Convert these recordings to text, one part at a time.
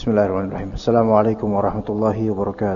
Bismillahirrahmanirrahim. Assalamualaikum warahmatullahi wabarakatuh.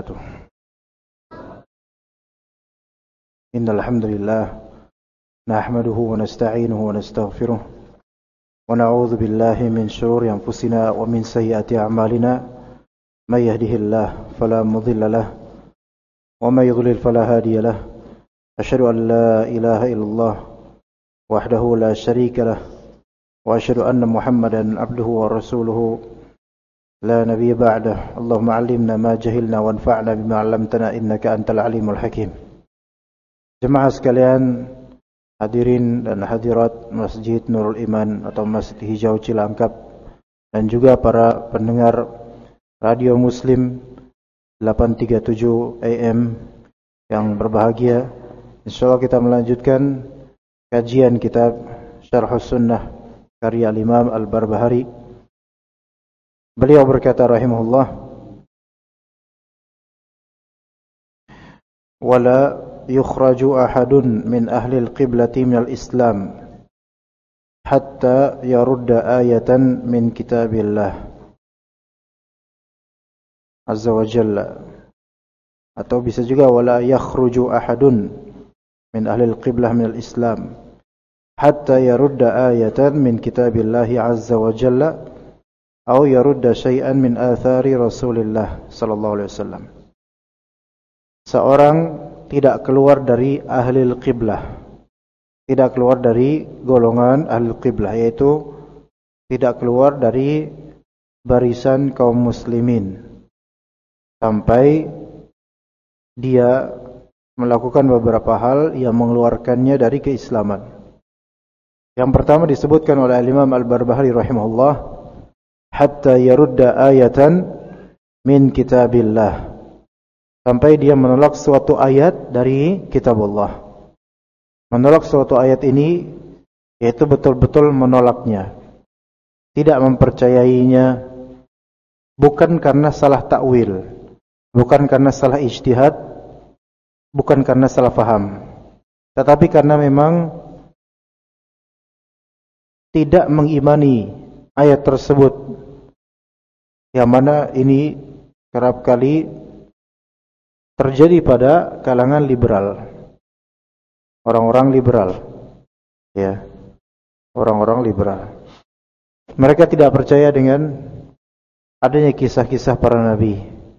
Innal hamdalillah nahmaduhu wa nasta'inuhu wa nastaghfiruh wa na'udzu billahi min shururi anfusina wa min sayyiati a'malina may yahdihillahu fala mudilla lahu wa may yudlil fala hadiya lahu. Asyhadu an la ilaha illallah wahdahu la syarika lahu wa asyhadu anna Muhammadan abduhu wa rasuluhu لا نبي بعده. اللهم علمنا ما جهلنا وانفعنا بما علمتنا إنك أنت العليم الحكيم. Jemaah sekalian, hadirin dan hadirat Masjid Nurul Iman atau Masjid Hijau Cilangkap, dan juga para pendengar Radio Muslim 837 AM yang berbahagia. Insyaallah kita melanjutkan kajian kitab Syarhus Sunnah karya Imam Al-Barbahari. Beliau berkata rahimahullah, wala yukhraju ahadun min ahli al-qiblati min al-islam hatta yarudda ayatan min kitabillah azza wa jalla, atau bisa juga wala yakhruju ahadun min ahli al-qiblah min al-islam hatta yarudda ayatan min kitabillah azza wa jalla atau yarudda syai'an min athari Rasulillah sallallahu alaihi wasallam. Seorang tidak keluar dari ahli qiblah, tidak keluar dari golongan ahli qiblah, yaitu tidak keluar dari barisan kaum muslimin sampai dia melakukan beberapa hal yang mengeluarkannya dari keislaman. Yang pertama disebutkan oleh Imam Al-Barbahari rahimahullah, hatta yarudda ayatan min kitabillah, sampai dia menolak suatu ayat dari kitabullah. Menolak suatu ayat ini yaitu betul-betul menolaknya, tidak mempercayainya, bukan karena salah takwil, bukan karena salah ijtihad, bukan karena salah faham, tetapi karena memang tidak mengimani ayat tersebut, yang mana ini kerap kali terjadi pada kalangan liberal, orang-orang liberal, ya, orang-orang liberal. Mereka tidak percaya dengan adanya kisah-kisah para nabi,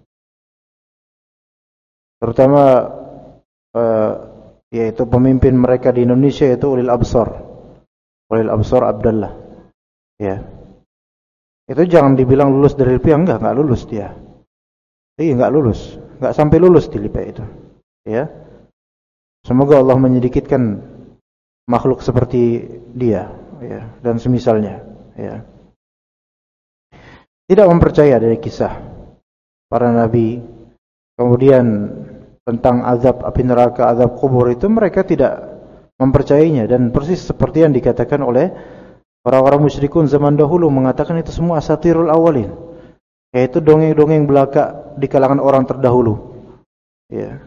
terutama yaitu pemimpin mereka di Indonesia, yaitu Ulil Absar Abdullah, ya. Itu jangan dibilang lulus dari LIPI, enggak lulus dia. Iya, enggak lulus, enggak sampai lulus di LIPI itu, ya. Semoga Allah menyedikitkan makhluk seperti dia, ya, dan semisalnya, ya. Tidak mempercaya dari kisah para nabi, kemudian tentang azab api neraka, azab kubur, itu mereka tidak mempercayainya, dan persis seperti yang dikatakan oleh orang-orang musyrikun zaman dahulu, mengatakan itu semua asatirul awalin, yaitu dongeng-dongeng belaka di kalangan orang terdahulu, ya.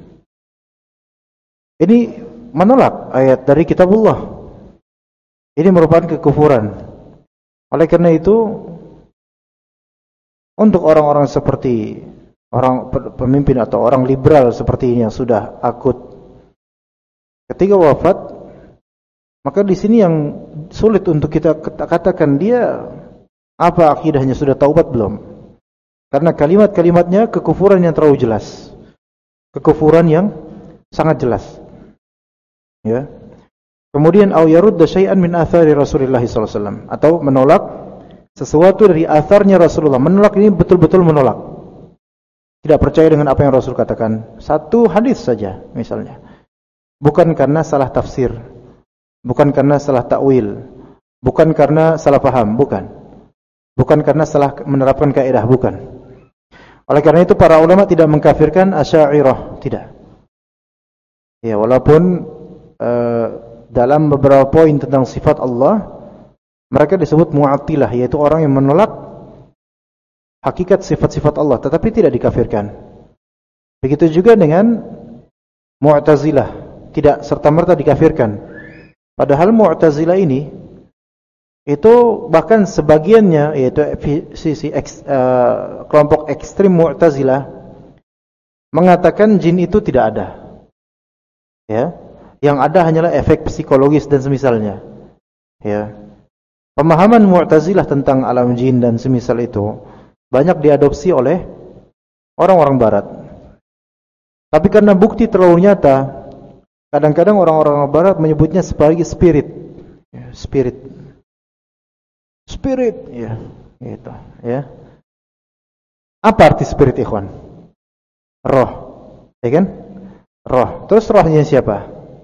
Ini menolak ayat dari kitabullah. Ini merupakan kekufuran. Oleh karena itu, untuk orang-orang seperti orang pemimpin atau orang liberal seperti ini yang sudah akut ketika wafat, maka di sini yang sulit untuk kita katakan dia apa akidahnya, sudah taubat belum? Karena kalimat-kalimatnya kekufuran yang terlalu jelas, kekufuran yang sangat jelas, ya. Kemudian au yarudda syai'an min athari Rasulillah sallallahu alaihi wasallam, atau menolak sesuatu dari atharnya Rasulullah. Menolak ini betul-betul menolak, tidak percaya dengan apa yang Rasul katakan. Satu hadis saja misalnya, bukan karena salah tafsir, bukan karena salah takwil, bukan karena salah paham, bukan karena salah menerapkan kaidah, bukan. Oleh karena itu para ulama tidak mengkafirkan Asy'ariyah, tidak. Ya, walaupun dalam beberapa poin tentang sifat Allah mereka disebut Mu'attilah, yaitu orang yang menolak hakikat sifat-sifat Allah, tetapi tidak dikafirkan. Begitu juga dengan Mu'tazilah, tidak serta-merta dikafirkan. Padahal Mu'tazilah ini Itu bahkan sebagiannya, yaitu kelompok ekstrim Mu'tazilah, mengatakan jin itu tidak ada. Ya, yang ada hanyalah efek psikologis dan semisalnya. Ya, pemahaman Mu'tazilah tentang alam jin dan semisal itu banyak diadopsi oleh orang-orang Barat. Tapi karena bukti terlalu nyata, kadang-kadang orang-orang Barat menyebutnya sebagai spirit, ya, spirit, ya, gitu, ya. Apa arti spirit, ikhwan? Roh, ya kan? Roh. Terus rohnya siapa?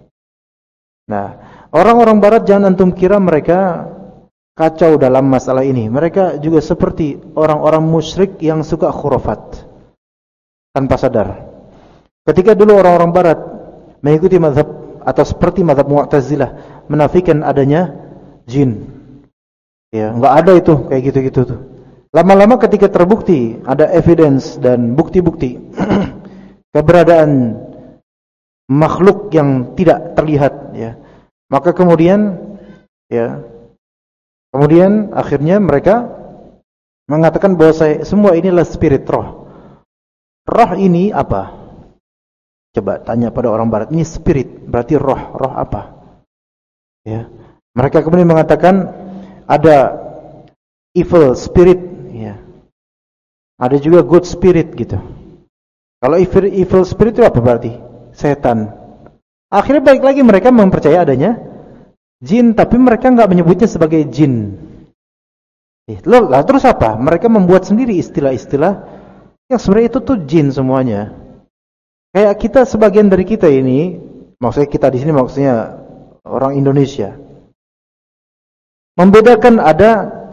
Nah, orang-orang Barat jangan antum kira mereka kacau dalam masalah ini. Mereka juga seperti orang-orang musyrik yang suka khurafat tanpa sadar. Ketika dulu orang-orang Barat mengikuti mazhab atau seperti mazhab Mu'tazilah menafikan adanya jin, ya, enggak ada itu kayak gitu-gitu tuh. Lama-lama ketika terbukti ada evidence dan bukti-bukti keberadaan makhluk yang tidak terlihat, ya, maka kemudian, ya, kemudian akhirnya mereka mengatakan bahwa semua inilah spirit, roh. Roh ini apa? Coba tanya pada orang Barat, ini spirit, berarti roh. Roh apa? Ya. Mereka kemudian mengatakan ada evil spirit, ya. Ada juga good spirit gitu. Kalau evil spirit itu apa berarti? Setan. Akhirnya balik lagi mereka mempercayai adanya jin, tapi mereka enggak menyebutnya sebagai jin. Lah terus apa? Mereka membuat sendiri istilah-istilah yang sebenarnya itu tuh jin semuanya. Kayak kita, sebagian dari kita ini, maksudnya kita di sini maksudnya orang Indonesia, membedakan ada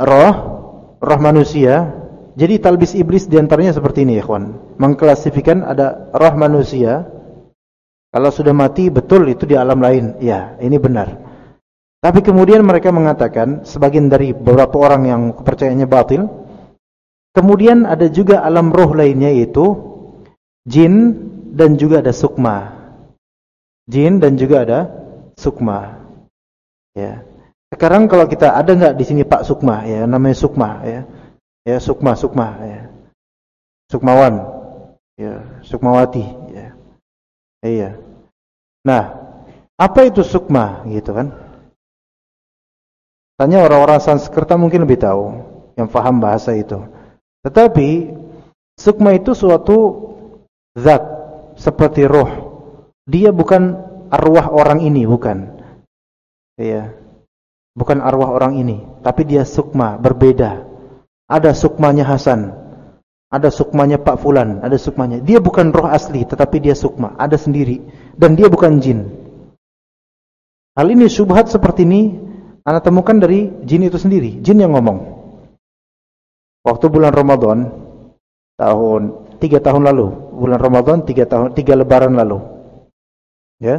roh manusia. Jadi talbis iblis diantaranya seperti ini, ikhwan. Mengklasifikan ada roh manusia. Kalau sudah mati, betul itu di alam lain. Ya, ini benar. Tapi kemudian mereka mengatakan, sebagian dari beberapa orang yang kepercayaannya batil, kemudian ada juga alam roh lainnya, yaitu jin dan juga ada sukma. Jin dan juga ada sukma. Ya. Sekarang kalau kita ada enggak di sini Pak Sukma, ya, namanya Sukma, ya. Ya, Sukma, ya. Sukmawan, ya, Sukmawati, ya. Iya. Nah, apa itu sukma gitu kan? Tanya orang-orang Sanskerta mungkin lebih tahu, yang paham bahasa itu. Tetapi sukma itu suatu zat seperti roh. Dia bukan arwah orang ini, bukan. Iya. Bukan arwah orang ini, tapi dia sukma, berbeda. Ada sukmanya Hasan, ada sukmanya Pak Fulan, ada sukmanya. Dia bukan roh asli, tetapi dia sukma, ada sendiri, dan dia bukan jin. Hal ini syubhat seperti ini ana temukan dari jin itu sendiri, jin yang ngomong. Waktu bulan Ramadan tahun 3 tahun lalu, bulan Ramadan 3 lebaran lalu. Ya.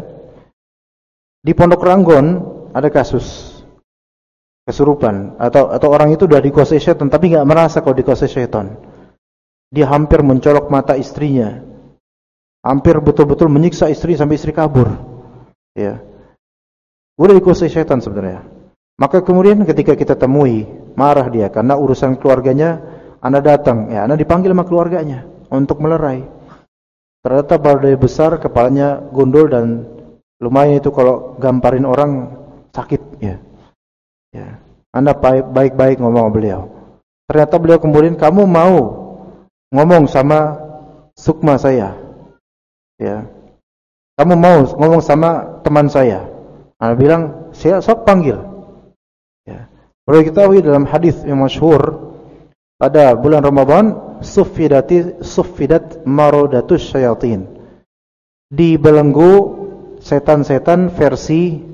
Di Pondok Ranggon ada kasus kesurupan atau orang itu sudah dikuasai syaitan tapi enggak merasa kalau dikuasai syaitan. Dia hampir mencolok mata istrinya. Hampir betul-betul menyiksa istri sampai istri kabur. Ya. Udah dikuasai syaitan sebenarnya. Maka kemudian ketika kita temui, marah dia karena urusan keluarganya, Anda datang, ya, Anda dipanggil sama keluarganya untuk melerai. Ternyata badai besar, kepalanya gundul dan lumayan itu kalau gamparin orang sakit, ya. Ya. Anda baik-baik ngomong sama beliau. Ternyata beliau kemudian, kamu mau ngomong sama sukma saya, ya. Kamu mau ngomong sama teman saya. Anda bilang, saya sok panggil. Ya. Perlu diketahui dalam hadis yang masyhur pada bulan Ramadan, suffidat marodatus syayatin. Dibelenggu setan-setan versi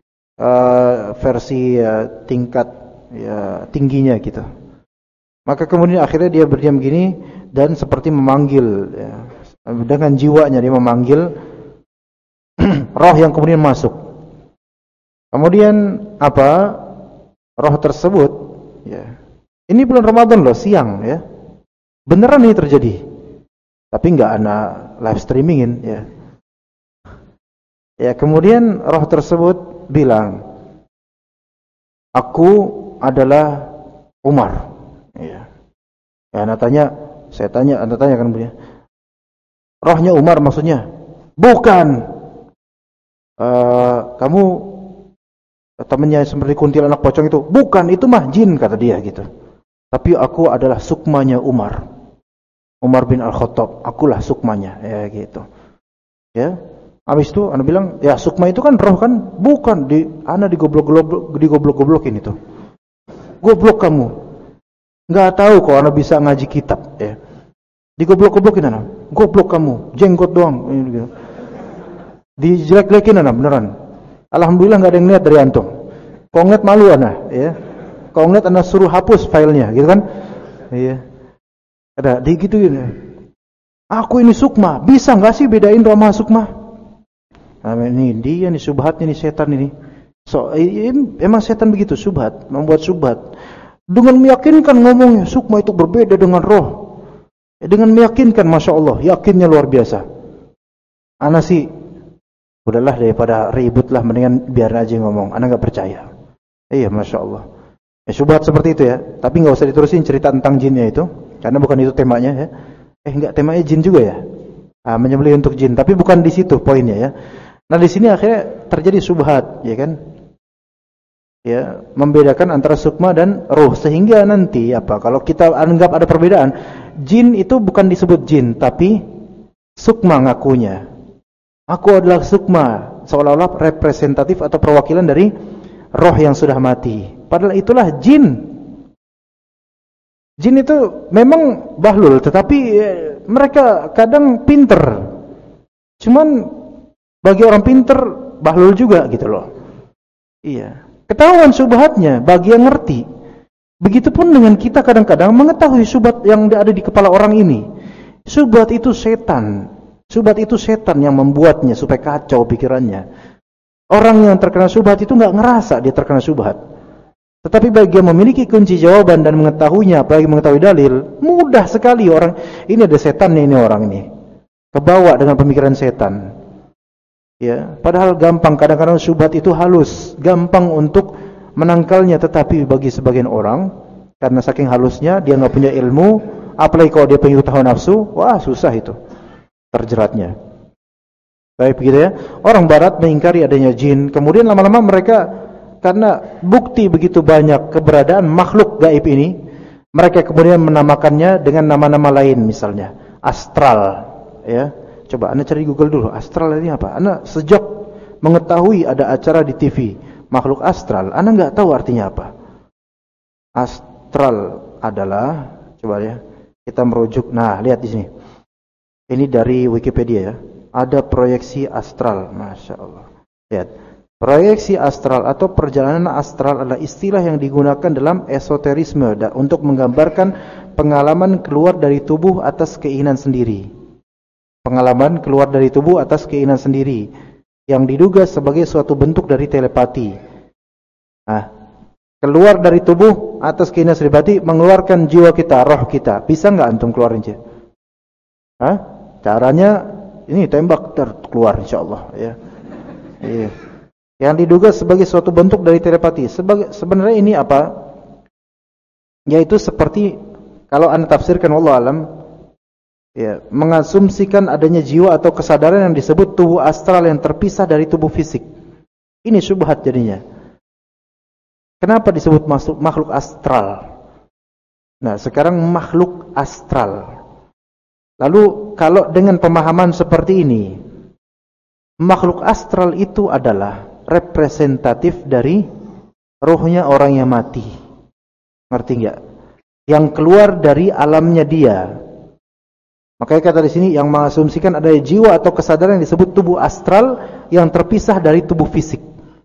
tingkat, ya, tingginya gitu. Maka kemudian akhirnya dia berdiam gini dan seperti memanggil, ya, dengan jiwanya dia memanggil roh yang kemudian masuk. Kemudian apa? Roh tersebut, ya. Ini bulan Ramadan loh, siang, ya. Beneran ini terjadi. Tapi enggak ana live streamingin, ya. Ya, kemudian roh tersebut bilang, aku adalah Umar. Ya. Ya, anda tanya kan beliau. Rohnya Umar maksudnya? Bukan. Kamu temannya seperti kuntilanak pocong itu? Bukan, itu mah jin kata dia gitu. Tapi aku adalah sukmanya Umar bin Al-Khattab. Akulah sukmanya, ya gitu. Ya. Habis itu anda bilang, ya sukma itu kan roh kan? Bukan, anda digoblok-goblokin itu. Goblok kamu. Enggak tahu kok anda bisa ngaji kitab, ya. Digoblok-goblokin anda. Goblok kamu, jenggot doang gitu. Dijelek-jelekin anda beneran. Alhamdulillah enggak ada yang lihat dari antum. Kalau ngeliat malu anda, ya. Kalau ngeliat anda suruh hapus filenya, gitu kan? Iya. Ada digituin. Aku ini sukma, bisa enggak sih bedain roh sama sukma? Nah, ini dia nih subhatnya nih, setan ini. Emang setan begitu, subhat, membuat subhat. Dengan meyakinkan ngomongnya, sukma itu berbeda dengan roh. Dengan meyakinkan, Masya Allah, yakinnya luar biasa. Ana sih, udahlah daripada ribut lah, mendingan biar aja ngomong. Ana gak percaya. Iya, Masya Allah. Ya, subhat seperti itu ya. Tapi gak usah diterusin cerita tentang jinnya itu, karena bukan itu temanya ya. Enggak, temanya jin juga ya. Menyembelih untuk jin, tapi bukan di situ poinnya ya. Nah, di sini akhirnya terjadi subhat, ya kan? Ya, membedakan antara sukma dan ruh, sehingga nanti kalau kita anggap ada perbedaan, jin itu bukan disebut jin, tapi sukma ngakunya. Aku adalah sukma, seolah-olah representatif atau perwakilan dari roh yang sudah mati. Padahal itulah jin. Jin itu memang bahlul, tetapi mereka kadang pinter. Cuman bagi orang pinter bahlul juga gitu loh. Iya. Ketahuan subhatnya bagi yang ngerti. Begitupun dengan kita kadang-kadang mengetahui subhat yang ada di kepala orang ini. Subhat itu setan. Subhat itu setan yang membuatnya supaya kacau pikirannya. Orang yang terkena subhat itu enggak ngerasa dia terkena subhat. Tetapi bagi yang memiliki kunci jawaban dan mengetahuinya, apalagi mengetahui dalil, mudah sekali orang ini ada setan nih, ini orang ini. Kebawa dengan pemikiran setan. Ya, padahal gampang, kadang-kadang syubhat itu halus, gampang untuk menangkalnya, tetapi bagi sebagian orang karena saking halusnya dia enggak punya ilmu, apalagi kalau dia pengikut hawa nafsu, wah susah itu terjeratnya. Baik begitu ya. Orang barat mengingkari adanya jin, kemudian lama-lama mereka karena bukti begitu banyak keberadaan makhluk gaib ini, mereka kemudian menamakannya dengan nama-nama lain, misalnya astral, ya. Coba Anda cari Google dulu, astral ini apa? Anda sejak mengetahui ada acara di TV makhluk astral, Anda nggak tahu artinya apa. Astral adalah, coba ya, kita merujuk. Nah, lihat di sini. Ini dari Wikipedia ya. Ada proyeksi astral, Masya Allah. Lihat, proyeksi astral atau perjalanan astral adalah istilah yang digunakan dalam esoterisme untuk menggambarkan pengalaman keluar dari tubuh atas keinginan sendiri. Pengalaman keluar dari tubuh atas keinginan sendiri yang diduga sebagai suatu bentuk dari telepati. Nah, keluar dari tubuh atas keinginan telepati, mengeluarkan jiwa kita, roh kita. Bisa nggak antum keluarin aja? Hah? Caranya ini tembak keluar insyaallah ya. Iya. Yang diduga sebagai suatu bentuk dari telepati. Sebenarnya ini apa? Yaitu seperti kalau Anda tafsirkan wallahu alam, ya, mengasumsikan adanya jiwa atau kesadaran yang disebut tubuh astral yang terpisah dari tubuh fisik. Ini syubhat jadinya. Kenapa disebut makhluk astral? Nah, sekarang makhluk astral. Lalu kalau dengan pemahaman seperti ini, makhluk astral itu adalah representatif dari rohnya orang yang mati. Ngerti enggak? Yang keluar dari alamnya dia. Makanya kata di sini yang mengasumsikan ada jiwa atau kesadaran yang disebut tubuh astral yang terpisah dari tubuh fisik.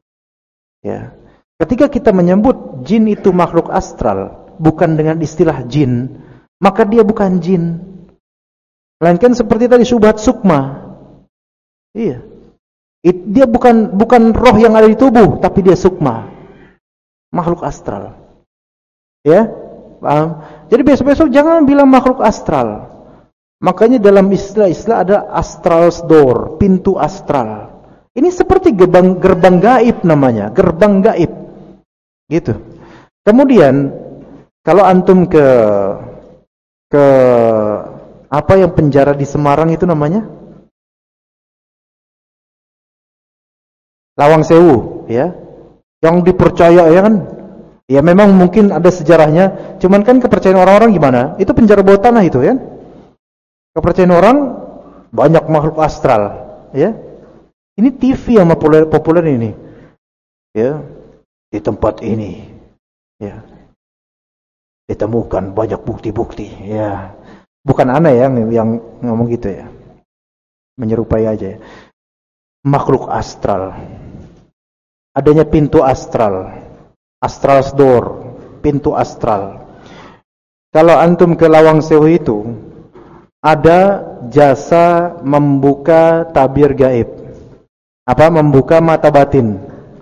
Ya. Ketika kita menyebut jin itu makhluk astral bukan dengan istilah jin, maka dia bukan jin. Melainkan seperti tadi syubhat sukma. Iya. Dia bukan roh yang ada di tubuh, tapi dia sukma. Makhluk astral. Ya? Paham? Jadi besok-besok jangan bilang makhluk astral. Makanya dalam istilah-istilah ada astral door, pintu astral. Ini seperti gerbang gaib namanya, gerbang gaib. Gitu. Kemudian kalau antum ke apa yang penjara di Semarang itu namanya? Lawang Sewu, ya. Yang dipercaya ya kan? Ya memang mungkin ada sejarahnya, cuman kan kepercayaan orang-orang gimana? Itu penjara bawah tanah itu ya. Kepercayaan orang banyak makhluk astral, ya. Ini TV yang populer ini. Ya. Di tempat ini, ya. Ditemukan banyak bukti-bukti, ya. Bukan aneh ya yang ngomong gitu ya. Menyerupai aja ya. Makhluk astral. Adanya pintu astral. Astral's door, pintu astral. Kalau antum ke Lawang Sewu itu, ada jasa membuka tabir gaib. Apa? Membuka mata batin.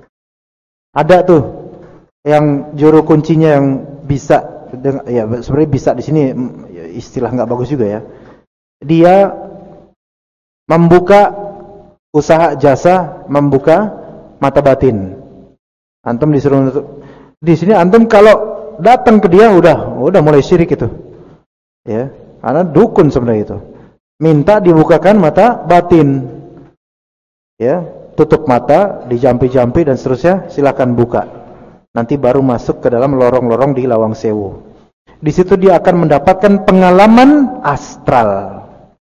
Ada tuh yang juru kuncinya yang bisa, ya sebenarnya bisa di sini istilah nggak bagus juga ya. Dia membuka usaha jasa membuka mata batin. Antum disuruh di sini antum kalau datang ke dia udah mulai syirik itu. Ya, karena dukun sebenarnya itu. Minta dibukakan mata batin. Ya, tutup mata, dijampi-jampi dan seterusnya, silakan buka. Nanti baru masuk ke dalam lorong-lorong di Lawang Sewu. Di situ dia akan mendapatkan pengalaman astral.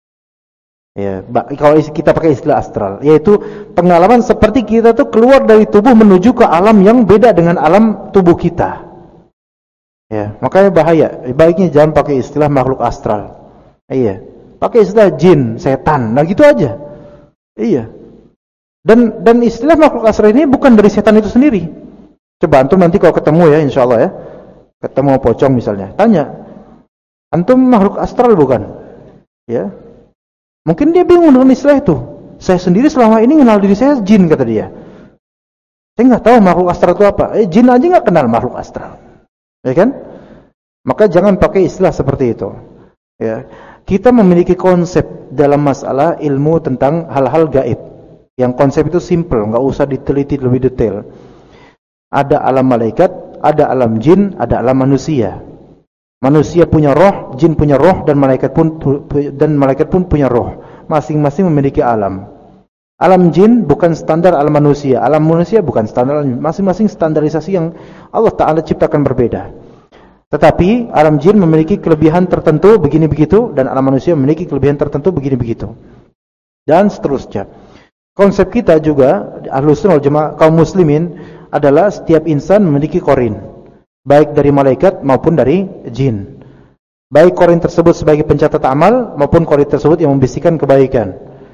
Ya, kalau kita pakai istilah astral, yaitu pengalaman seperti kita tuh keluar dari tubuh menuju ke alam yang beda dengan alam tubuh kita. Ya, makanya bahaya. Baiknya jangan pakai istilah makhluk astral. Iya, pakai istilah jin, setan. Nah gitu aja. Iya. Dan istilah makhluk astral ini bukan dari setan itu sendiri. Coba antum nanti kalau ketemu ya, insyaallah ya, ketemu pocong misalnya, tanya, antum makhluk astral bukan? Ya. Mungkin dia bingung dengan istilah itu. Saya sendiri selama ini kenal diri saya jin, kata dia. Saya nggak tahu makhluk astral itu apa. Jin aja nggak kenal makhluk astral, ya kan? Maka jangan pakai istilah seperti itu. Ya, kita memiliki konsep dalam masalah ilmu tentang hal-hal gaib. Yang konsep itu simple, nggak usah diteliti lebih detail. Ada alam malaikat, ada alam jin, ada alam manusia. Manusia punya roh, jin punya roh, dan malaikat pun punya roh. Masing-masing memiliki alam. Alam jin bukan standar alam manusia. Alam manusia bukan standar. Masing-masing standarisasi yang Allah Ta'ala ciptakan berbeda. Tetapi alam jin memiliki kelebihan tertentu begini begitu, dan alam manusia memiliki kelebihan tertentu begini begitu, dan seterusnya. Konsep kita juga Ahlus Sunnah wal Jamaah kaum muslimin adalah setiap insan memiliki qarin, baik dari malaikat maupun dari jin. Baik qarin tersebut sebagai pencatat amal maupun qarin tersebut yang membisikkan kebaikan.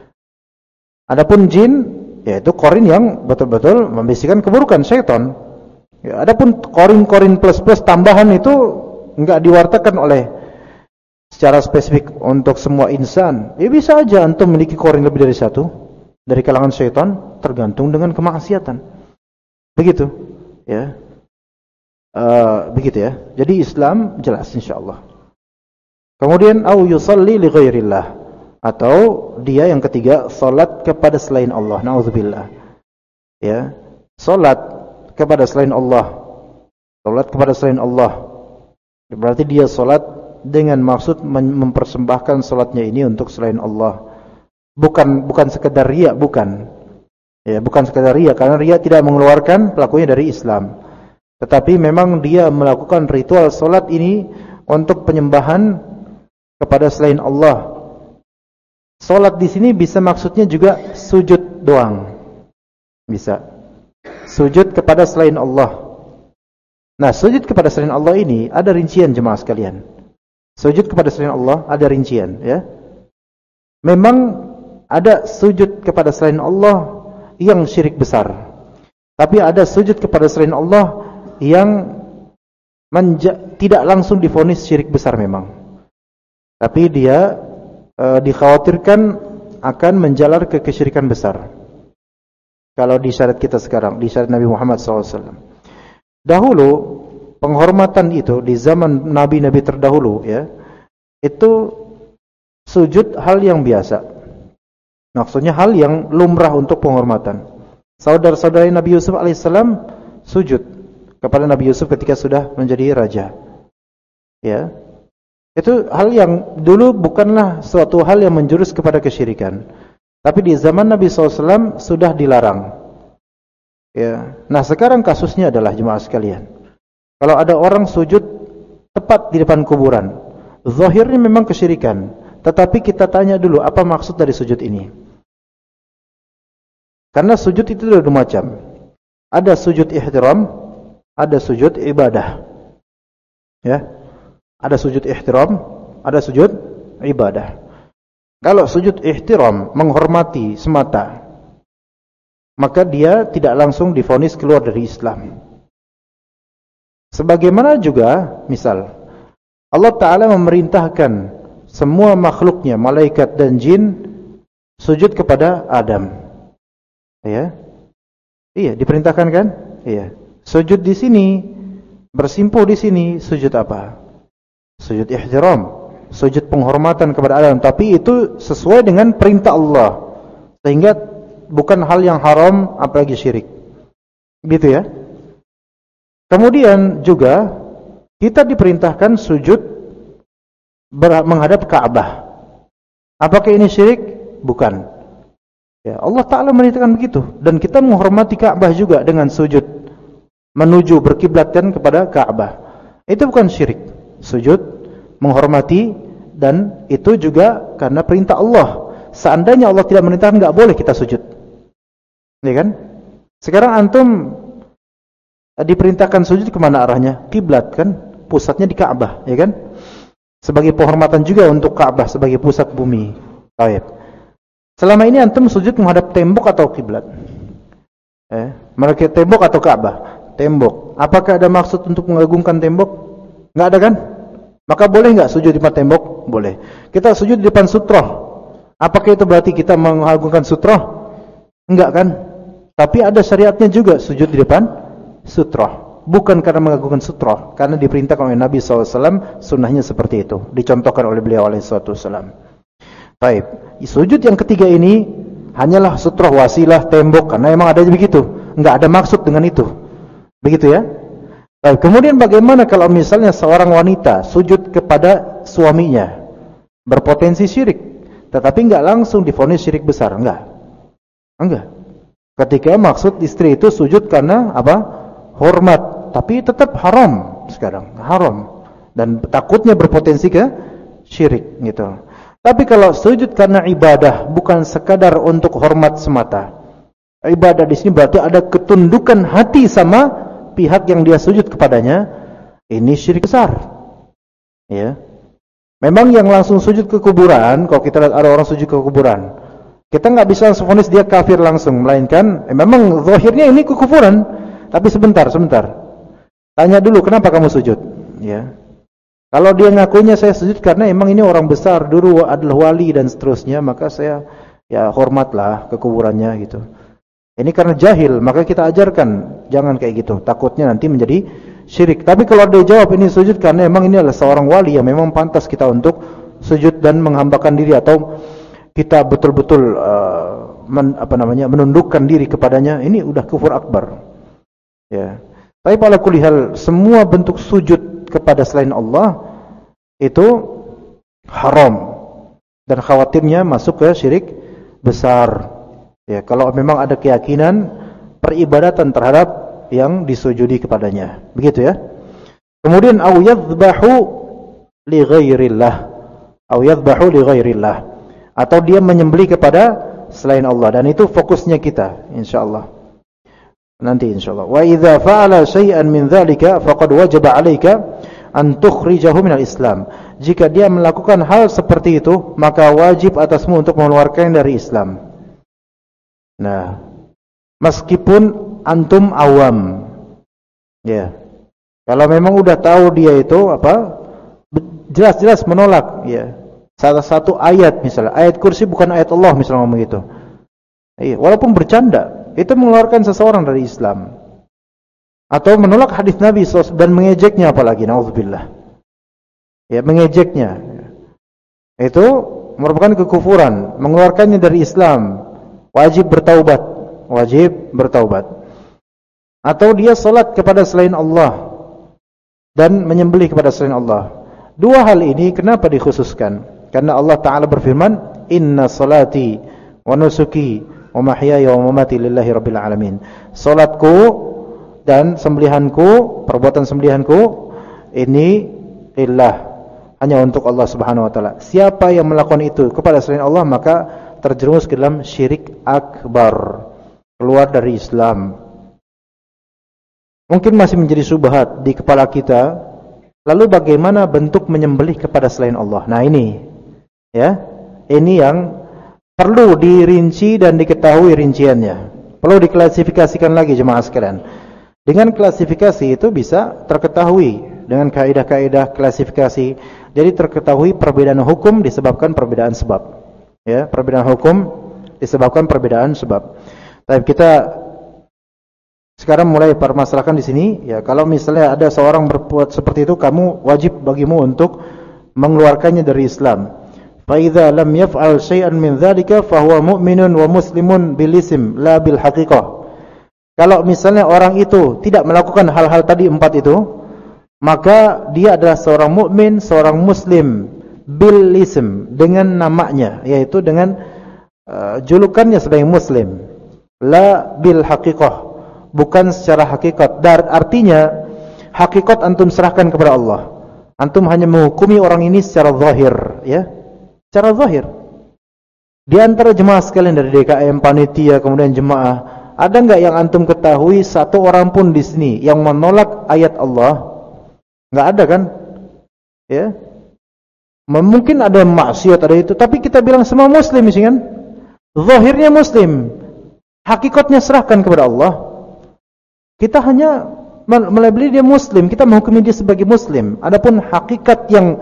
Adapun jin, yaitu qarin yang betul-betul membisikkan keburukan, syaitan. Ya, adapun qarin-qarin plus-plus tambahan itu enggak diwartakan oleh secara spesifik untuk semua insan. Ya bisa aja antum memiliki qarin lebih dari satu dari kalangan syaitan, tergantung dengan kemaksiatan. Begitu, ya. Begitu ya. Jadi Islam jelas insyaallah. Kemudian au yusalli li ghairillah, atau dia yang ketiga salat kepada selain Allah. Nauzubillah. Ya. Salat kepada selain Allah. Salat kepada selain Allah. Berarti dia salat dengan maksud mempersembahkan salatnya ini untuk selain Allah. Bukan sekedar riya, bukan. Ya, bukan sekedar riya, karena riya tidak mengeluarkan pelakunya dari Islam. Tetapi memang dia melakukan ritual salat ini untuk penyembahan kepada selain Allah. Salat di sini bisa maksudnya juga sujud doang. Bisa. Sujud kepada selain Allah. Nah, sujud kepada selain Allah ini ada rincian jemaah sekalian. Sujud kepada selain Allah ada rincian, ya. Memang ada sujud kepada selain Allah yang syirik besar. Tapi ada sujud kepada selain Allah yang tidak langsung divonis syirik besar memang. Tapi dia dikhawatirkan akan menjalar ke kesyirikan besar. Kalau di syariat kita sekarang, di syariat Nabi Muhammad SAW. Dahulu penghormatan itu di zaman nabi-nabi terdahulu, ya, itu sujud hal yang biasa. Maksudnya hal yang lumrah untuk penghormatan. Saudara-saudara Nabi Yusuf alaihissalam sujud kepada Nabi Yusuf ketika sudah menjadi raja. Ya. Itu hal yang dulu bukanlah suatu hal yang menjurus kepada kesyirikan. Tapi di zaman Nabi SAW sudah dilarang. Ya. Nah sekarang kasusnya adalah jemaah sekalian. Kalau ada orang sujud tepat di depan kuburan, zahirnya memang kesyirikan. Tetapi kita tanya dulu apa maksud dari sujud ini. Karena sujud itu ada dua macam. Ada sujud ihtiram, ada sujud ibadah. Ya. Ada sujud ihtiram, ada sujud ibadah. Kalau sujud ihtiram, menghormati semata, maka dia tidak langsung divonis keluar dari Islam. Sebagaimana juga, misal, Allah Ta'ala memerintahkan semua makhluknya, malaikat dan jin, sujud kepada Adam. Ya, iya, diperintahkan kan? Iya. Sujud di sini, bersimpuh di sini, sujud apa? Sujud ihtiram, sujud penghormatan kepada Adam, tapi itu sesuai dengan perintah Allah, sehingga bukan hal yang haram apalagi syirik. Gitu ya. Kemudian juga kita diperintahkan sujud menghadap Ka'bah. Apakah ini syirik? Bukan. Ya, Allah Ta'ala merintahkan begitu, dan kita menghormati Ka'bah juga dengan sujud menuju berkiblatkan kepada Ka'bah. Itu bukan syirik. Sujud menghormati, dan itu juga karena perintah Allah. Seandainya Allah tidak merintahkan, enggak boleh kita sujud. Ya kan? Sekarang antum diperintahkan sujud kemana arahnya? Kiblat kan? Pusatnya di Ka'bah, ya kan? Sebagai penghormatan juga untuk Ka'bah sebagai pusat bumi. Baik. Selama ini antum sujud menghadap tembok atau kiblat? Mereka tembok atau Ka'bah? Tembok. Apakah ada maksud untuk mengagungkan tembok? Enggak ada kan? Maka boleh enggak sujud di depan tembok? Boleh. Kita sujud di depan sutroh. Apakah itu berarti kita mengagungkan sutroh? Enggak kan? Tapi ada syariatnya juga sujud di depan sutroh. Bukan karena mengagungkan sutroh, karena diperintahkan oleh Nabi SAW, sunnahnya seperti itu. Dicontohkan oleh beliau SAW. Baik. Sujud yang ketiga ini hanyalah sutroh, wasilah, tembok, karena memang ada begitu. Enggak ada maksud dengan itu. Begitu ya? Baik. Kemudian bagaimana kalau misalnya seorang wanita sujud kepada suaminya? Berpotensi syirik. Tetapi enggak langsung divonis syirik besar. Enggak. Ketika maksud istri itu sujud karena apa? Hormat. Tapi tetap haram sekarang. Haram. Dan takutnya berpotensi ke syirik gitu. Tapi kalau sujud karena ibadah, bukan sekadar untuk hormat semata. Ibadah di sini berarti ada ketundukan hati sama pihak yang dia sujud kepadanya. Ini syirik besar. Ya. Memang yang langsung sujud ke kuburan, kalau kita lihat ada orang sujud ke kuburan, kita nggak bisa langsung vonis dia kafir langsung, melainkan memang zahirnya ini kekufuran. Tapi sebentar. Tanya dulu kenapa kamu sujud? Ya. Kalau dia ngakunya saya sujud karena emang ini orang besar dulu adalah wali dan seterusnya, maka saya ya hormatlah ke kuburannya gitu. Ini karena jahil, maka kita ajarkan jangan kayak gitu. Takutnya nanti menjadi syirik. Tapi kalau dia jawab ini sujud karena emang ini adalah seorang wali yang memang pantas kita untuk sujud dan menghambakan diri, atau kita betul-betul menundukkan diri kepadanya, ini udah kufur akbar. Ya. Tapi pada kulihal semua bentuk sujud kepada selain Allah itu haram dan khawatirnya masuk ke syirik besar. Ya, kalau memang ada keyakinan peribadatan terhadap yang disujudi kepadanya. Begitu ya. Kemudian au yadhbahu li ghairillah. Au yadhbahu li ghairillah. Atau dia menyembelih kepada selain Allah, dan itu fokusnya kita insyaallah. Nanti insyaallah. Wa idza fa'ala syai'an min dzalika faqad wajaba 'alaika an tukhrijahu minal Islam. Jika dia melakukan hal seperti itu, maka wajib atasmu untuk mengeluarkannya dari Islam. Nah, meskipun antum awam, ya, kalau memang udah tahu dia itu apa, jelas-jelas menolak, ya, salah satu ayat misalnya, ayat kursi bukan ayat Allah misalnya ngomong gitu, iya, walaupun bercanda, itu mengeluarkan seseorang dari Islam, atau menolak hadis Nabi SAW dan mengejeknya, apalagi, naudzubillah, ya, mengejeknya, itu merupakan kekufuran, mengeluarkannya dari Islam. Wajib bertaubat. atau dia salat kepada selain Allah dan menyembelih kepada selain Allah. Dua hal ini kenapa dikhususkan? Karena Allah Ta'ala berfirman, inna salati wa nusuki wa mahyaya wa mamati lillahi rabbil alamin. Salatku dan sembelihanku, perbuatan sembelihanku ini lillah, hanya untuk Allah Subhanahu wa taala. Siapa yang melakukan itu kepada selain Allah, maka terjerumus ke dalam syirik akbar, keluar dari Islam. Mungkin masih menjadi syubhat di kepala kita, lalu bagaimana bentuk menyembelih kepada selain Allah? Nah ini, ya, ini yang perlu dirinci dan diketahui rinciannya. Perlu diklasifikasikan lagi jemaah sekalian. Dengan klasifikasi itu bisa terketahui dengan kaidah-kaidah klasifikasi. Jadi terketahui perbedaan hukum disebabkan perbedaan sebab. Ya, perbedaan hukum disebabkan perbedaan sebab. Tapi kita sekarang mulai permasalahkan di sini, ya, kalau misalnya ada seorang berbuat seperti itu, kamu wajib bagimu untuk mengeluarkannya dari Islam. Fa idza lam yaf'al syai'an min dzalika fa huwa mu'minun wa muslimun bil ism la bil haqiqah. Kalau misalnya orang itu tidak melakukan hal-hal tadi 4 itu, maka dia adalah seorang mukmin, seorang muslim bil ism, dengan namanya, yaitu dengan julukannya sebagai muslim, la bil haqiqah, bukan secara hakikat. Artinya hakikat antum serahkan kepada Allah. Antum hanya menghukumi orang ini secara zahir, ya, secara zahir. Di antara jemaah sekalian dari DKM, panitia, kemudian jemaah, ada enggak yang antum ketahui satu orang pun di sini yang menolak ayat Allah? Enggak ada kan? Ya. Mungkin ada maksiat, ada itu, tapi kita bilang semua muslim sih kan? Zahirnya muslim, hakikatnya serahkan kepada Allah. Kita hanya melabeli dia muslim, kita menghukumi dia sebagai muslim. Adapun hakikat yang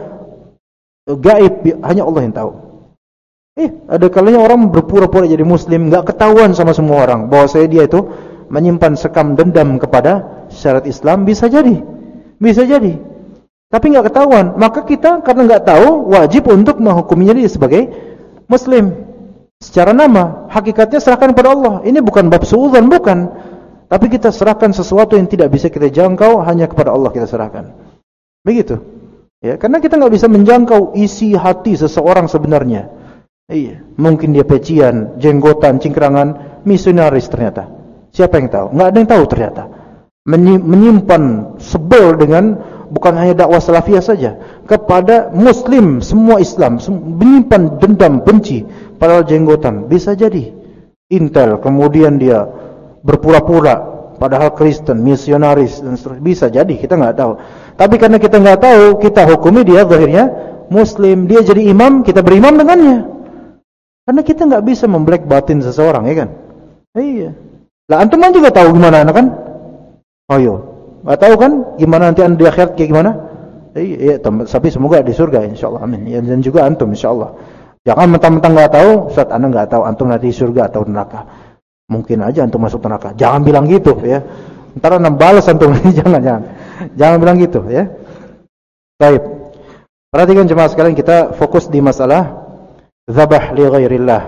gaib hanya Allah yang tahu. Ada kalanya orang berpura-pura jadi muslim, enggak ketahuan sama semua orang bahwa dia itu menyimpan sekam dendam kepada syariat Islam, bisa jadi. Bisa jadi. Tapi enggak ketahuan, maka kita karena enggak tahu wajib untuk menghukuminya dia sebagai muslim. Secara nama, hakikatnya serahkan kepada Allah. Ini bukan bab suudzon, bukan. Tapi kita serahkan sesuatu yang tidak bisa kita jangkau, hanya kepada Allah kita serahkan. Begitu. Ya, karena kita enggak bisa menjangkau isi hati seseorang sebenarnya. Iya, mungkin dia pecian, jenggotan, cingkrangan, misionaris ternyata. Siapa yang tahu? Enggak ada yang tahu ternyata. Menyimpan sebel dengan bukan hanya dakwah salafiyah saja, kepada muslim, semua Islam, menyimpan dendam, benci padahal jenggotan. Bisa jadi intel, kemudian dia berpura-pura padahal Kristen, misionaris dan seterusnya. Bisa jadi, kita enggak tahu. Tapi karena kita enggak tahu, kita hukumi dia zahirnya muslim. Dia jadi imam, kita berimam dengannya. Karena kita enggak bisa membelak batin seseorang, ya kan? Iya. Lah antum juga tahu gimana kan? Oh iya. Enggak tahu kan gimana nanti di akhirat kayak gimana? Iya, tapi semoga di surga insyaallah, amin. Ya, dan juga antum insyaallah. Jangan mentang-mentang enggak tahu, Ustaz, Anda enggak tahu antum nanti di surga atau neraka. Mungkin aja antum masuk neraka. Jangan bilang gitu, ya. Entar anda balas antum. Jangan bilang gitu, ya. Baik. Perhatikan jemaah sekalian, kita fokus di masalah dzabah li ghairillah.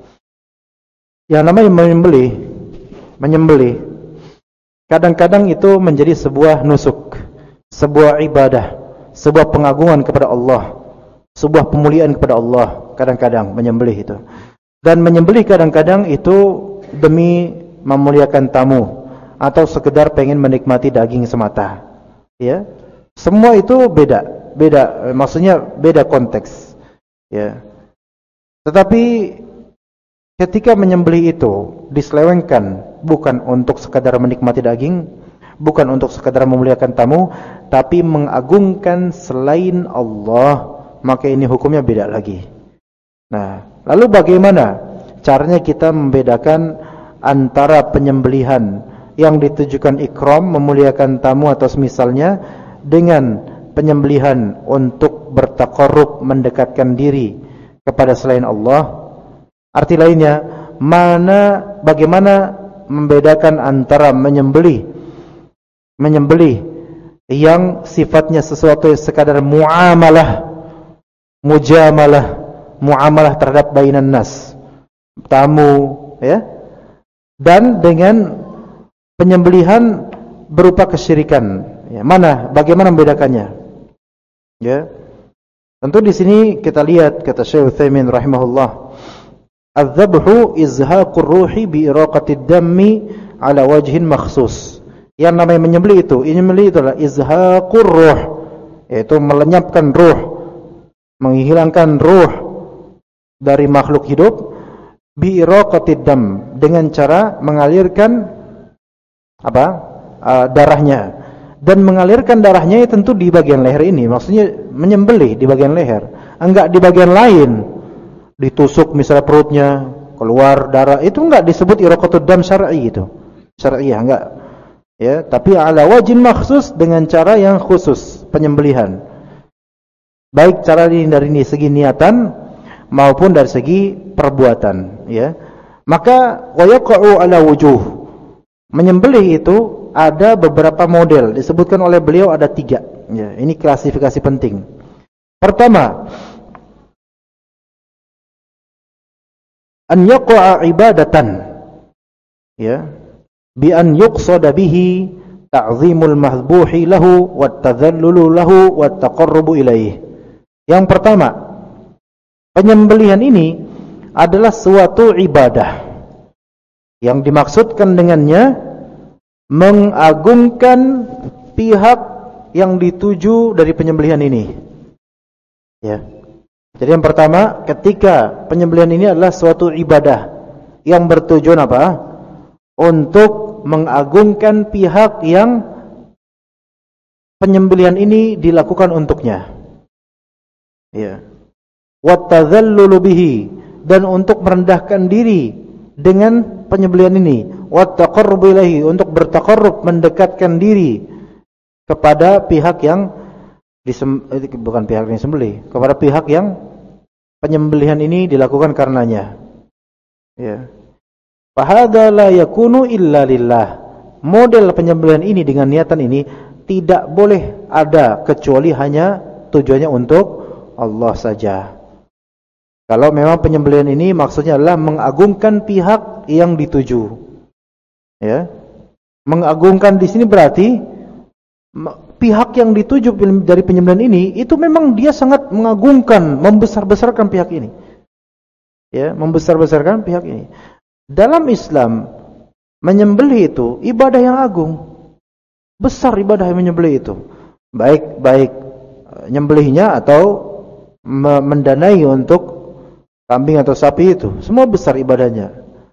Yang namanya menyembelih kadang-kadang itu menjadi sebuah nusuk, sebuah ibadah, sebuah pengagungan kepada Allah, sebuah pemuliaan kepada Allah. Kadang-kadang menyembelih itu. Dan menyembelih kadang-kadang itu demi memuliakan tamu atau sekedar pengen menikmati daging semata. Ya. Semua itu beda, maksudnya beda konteks. Ya. Tetapi ketika menyembelih itu diselewengkan bukan untuk sekadar menikmati daging, bukan untuk sekadar memuliakan tamu, tapi mengagungkan selain Allah, maka ini hukumnya beda lagi. Nah, lalu bagaimana caranya kita membedakan antara penyembelihan yang ditujukan ikram, memuliakan tamu atau semisalnya, dengan penyembelihan untuk bertaqarrub, mendekatkan diri kepada selain Allah? Arti lainnya, bagaimana membedakan antara menyembelih yang sifatnya sesuatu yang sekadar muamalah terhadap bainan nas, tamu, ya, dan dengan penyembelihan berupa kesyirikan. Ya, bagaimana membedakannya? Ya. Tentu di sini kita lihat kata Syekh Utsaimin rahimahullah, "Adz-dzabhu izhaqur ruhi bi iraqatid dammi ala wajhin makhsus." Yang namanya menyembelih itu adalah izhaqur ruh, yaitu melenyapkan ruh, menghilangkan ruh dari makhluk hidup, bi iraqatid dam, dengan cara mengalirkan darahnya. Dan mengalirkan darahnya ya tentu di bagian leher ini, maksudnya menyembelih di bagian leher, enggak di bagian lain. Ditusuk misalnya perutnya, keluar darah, itu enggak disebut iraqatud dam syar'i itu. Syar'iyah enggak. Ya, tapi ala wajhin makhsus, dengan cara yang khusus penyembelihan. Baik cara ini dari segi niatan maupun dari segi perbuatan, ya. Maka wa yaqa'u ala wujuh. Menyembelih itu ada beberapa model, disebutkan oleh beliau ada 3. Ya, ini klasifikasi penting. Pertama, an yaqa'a ibadatan, ya, bi an yuqsada bihi ta'zimul mahbuhi lahu wat tadhallulu lahu wat taqarrubu ilaih. Yang pertama, penyembelihan ini adalah suatu ibadah yang dimaksudkan dengannya mengagungkan pihak yang dituju dari penyembelihan ini. Ya. Jadi yang pertama, ketika penyembelihan ini adalah suatu ibadah yang bertujuan apa? Untuk mengagungkan pihak yang penyembelihan ini dilakukan untuknya. Ya. Wat tadhallulu bihi, dan untuk merendahkan diri dengan penyembelihan ini. Wat taqarrubu ilaihi, untuk bertaqarrub, mendekatkan diri kepada pihak yang bukan pihak yang disembelih, kepada pihak yang penyembelihan ini dilakukan karenanya. Ya. Fahadza la yakunu illa lillah. Model penyembelihan ini dengan niatan ini tidak boleh ada kecuali hanya tujuannya untuk Allah saja. Kalau memang penyembelihan ini maksudnya adalah mengagungkan pihak yang dituju. Ya. Mengagungkan di sini berarti pihak yang dituju dari penyembelihan ini itu memang dia sangat mengagungkan, membesar-besarkan pihak ini. Ya, membesar-besarkan pihak ini. Dalam Islam, menyembelih itu ibadah yang agung. Besar ibadah yang menyembelih itu. Baik nyembelihnya atau mendanai untuk kambing atau sapi itu, semua besar ibadahnya.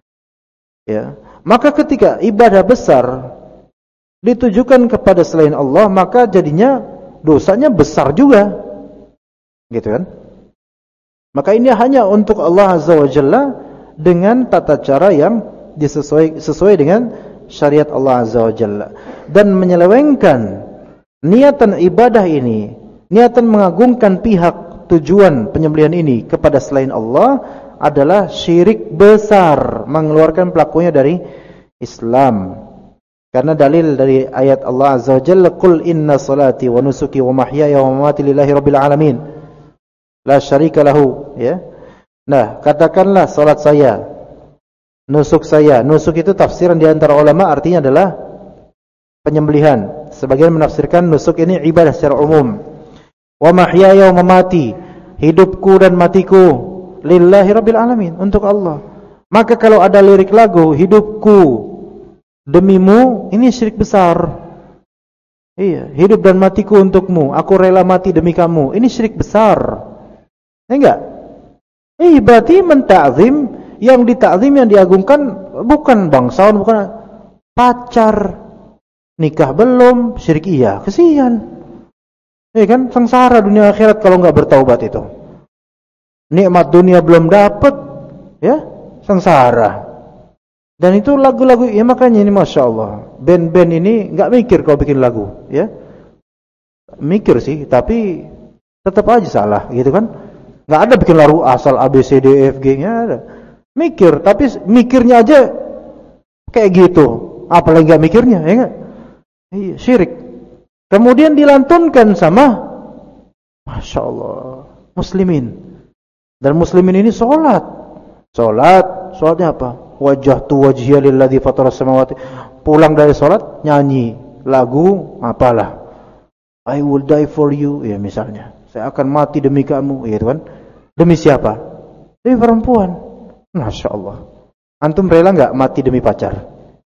Ya. Maka ketika ibadah besar ditujukan kepada selain Allah, maka jadinya dosanya besar juga. Gitu kan? Maka ini hanya untuk Allah Azza wa Jalla dengan tata cara yang sesuai dengan syariat Allah Azza wa Jalla, dan menyelewengkan niatan ibadah ini, niatan mengagungkan pihak tujuan penyembelihan ini kepada selain Allah adalah syirik besar, mengeluarkan pelakunya dari Islam. Karena dalil dari ayat Allah Azza wa Jalla, "Qul inna salati wa nusuki wa mahyaya wa mamati lillahi rabbil alamin, la syarika lahu." Ya. Nah, katakanlah salat saya, nusuk saya. Nusuk itu tafsiran di antara ulama artinya adalah penyembelihan. Sebagian menafsirkan nusuk ini ibadah secara umum. Wa mahyaya wa mamati, hidupku dan matiku lillahi rabbil alamin, untuk Allah. Maka kalau ada lirik lagu hidupku demimu, ini syirik besar. Iya, hidup dan matiku untukmu, aku rela mati demi kamu, ini syirik besar. Enggak? Berarti mentakzim, yang ditakzim, yang diagungkan bukan bangsawan, bukan pacar. Nikah belum, syirik iya, kesian. Kan sengsara dunia akhirat kalau enggak bertaubat itu. Nikmat dunia belum dapat, ya, sengsara. Dan itu lagu-lagu, ya makanya ini Masya Allah, band-band ini enggak mikir kalau bikin lagu, ya. Mikir sih, tapi tetap aja salah, gitu kan. Enggak ada bikin lagu asal A B C D E F G, enggak ada. Mikir, tapi mikirnya aja kayak gitu, apalagi enggak mikirnya, ya enggak? Iya, syirik. Kemudian dilantunkan sama Masya Allah muslimin. Dan muslimin ini sholatnya apa? wajjahtu wajhiya lilladzi fataras samawati. Pulang dari salat nyanyi lagu apalah. I will die for you, ya misalnya. Saya akan mati demi kamu, gitu kan. Demi siapa? Demi perempuan. Masya Allah. Antum rela enggak mati demi pacar?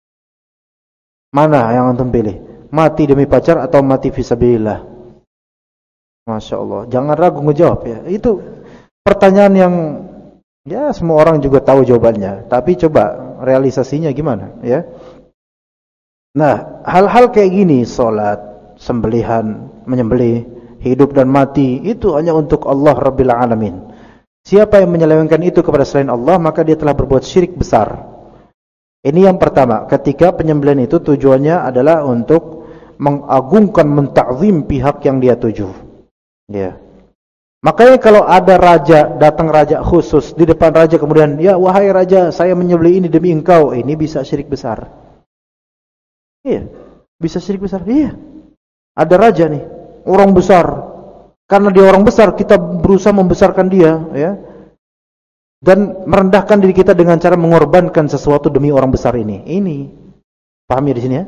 Mana yang antum pilih? Mati demi pacar atau mati fisabilillah? Masya Allah. Jangan ragu ngejawab ya. Itu pertanyaan yang ya semua orang juga tahu jawabannya. Tapi coba realisasinya gimana ya? Nah, hal-hal kayak gini, salat, sembelihan, menyembelih, hidup dan mati, itu hanya untuk Allah Rabbil Alamin. Siapa yang menyelewengkan itu kepada selain Allah, maka dia telah berbuat syirik besar. Ini yang pertama, ketika penyembelihan itu tujuannya adalah untuk mengagungkan, mentakzim pihak yang dia tuju. Ya. Makanya kalau ada raja, datang raja khusus di depan raja kemudian, ya wahai raja, saya menyembelih ini demi engkau, ini bisa syirik besar. Iya, bisa syirik besar. Iya. Ada raja nih, orang besar. Karena dia orang besar, kita berusaha membesarkan dia, ya. Dan merendahkan diri kita dengan cara mengorbankan sesuatu demi orang besar ini. Ini. Paham ya di sini ya?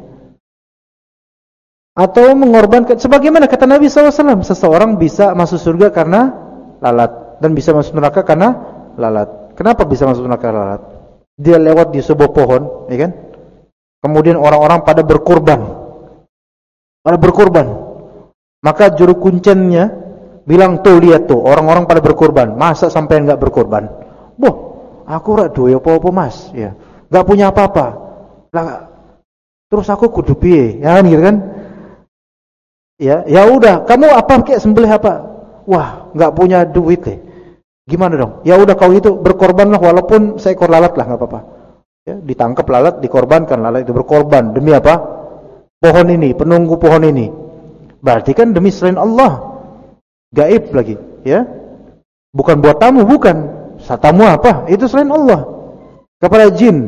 Atau mengorbankan, sebagaimana kata Nabi SAW, seseorang bisa masuk surga karena lalat, dan bisa masuk neraka karena lalat. Kenapa bisa masuk neraka lalat? Dia lewat di sebuah pohon, ya kan? Kemudian orang-orang pada berkorban. Maka juru kuncennya bilang, tuh lihat tuh, orang-orang pada berkorban. Masa sampai enggak berkorban? Boh, aku ora duwe apa-apa mas, ya, enggak punya apa-apa. Lah, terus aku kudu piye? Ya kan gitu kan? Ya udah, kamu apa kayak sembelih apa? Wah, enggak punya duit deh. Gimana dong? Ya udah kalau gitu berkorbanlah walaupun seekor lalat lah, enggak apa-apa. Ya, ditangkap lalat, dikorbankan, lalat itu berkorban demi apa? Pohon ini, penunggu pohon ini. Berarti kan demi selain Allah. Gaib lagi, ya. Bukan buat tamu, bukan. Tamu apa? Itu selain Allah. Kepada jin.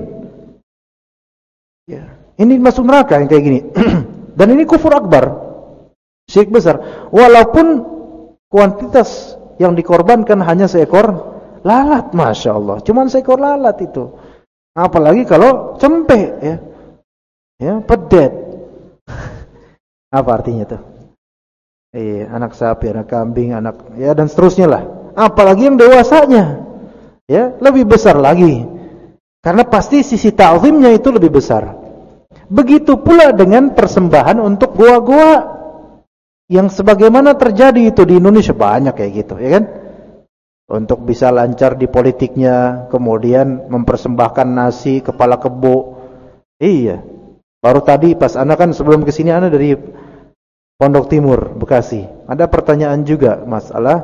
Ya. Ini masuk neraka yang kayak gini. Dan ini kufur akbar. Syirik besar. Walaupun kuantitas yang dikorbankan hanya seekor lalat, Masya Allah. Cuman seekor lalat itu. Apalagi kalau cempe, ya. Ya, pedet. Apa artinya tuh? Anak sapi, anak kambing, anak ya dan seterusnya lah. Apalagi yang dewasanya, ya lebih besar lagi. Karena pasti sisi ta'zimnya itu lebih besar. Begitu pula dengan persembahan untuk goa-goa yang sebagaimana terjadi itu di Indonesia banyak kayak gitu, ya kan? Untuk bisa lancar di politiknya, kemudian mempersembahkan nasi, kepala kebo. Iya. Baru tadi pas Anda kan sebelum kesini Anda dari Pondok Timur, Bekasi. Ada pertanyaan juga masalah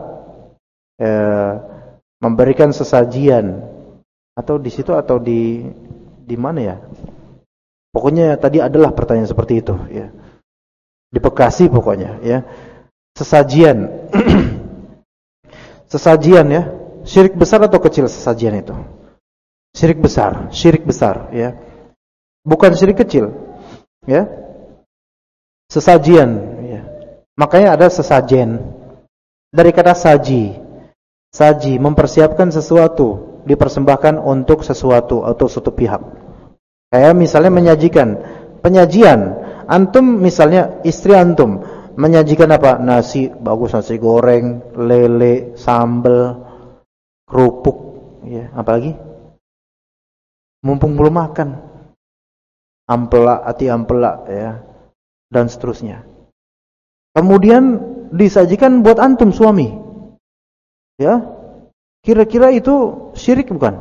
memberikan sesajian atau di situ atau di mana ya? Pokoknya tadi adalah pertanyaan seperti itu, ya. Di Bekasi pokoknya, ya. Sesajian. Sesajian ya. Syirik besar atau kecil sesajian itu? Syirik besar, ya. Bukan syirik kecil, ya. Sesajian, ya. Makanya ada sesajen. Dari kata saji. Saji, mempersiapkan sesuatu, dipersembahkan untuk sesuatu atau suatu pihak. Kayak misalnya menyajikan, penyajian. Antum misalnya istri antum menyajikan apa? Nasi, bagus nasi goreng, lele, sambal, kerupuk, ya, apalagi? Mumpung belum makan. Ampela, ati ampela, ya. Dan seterusnya. Kemudian disajikan buat antum suami. Ya. Kira-kira itu syirik bukan?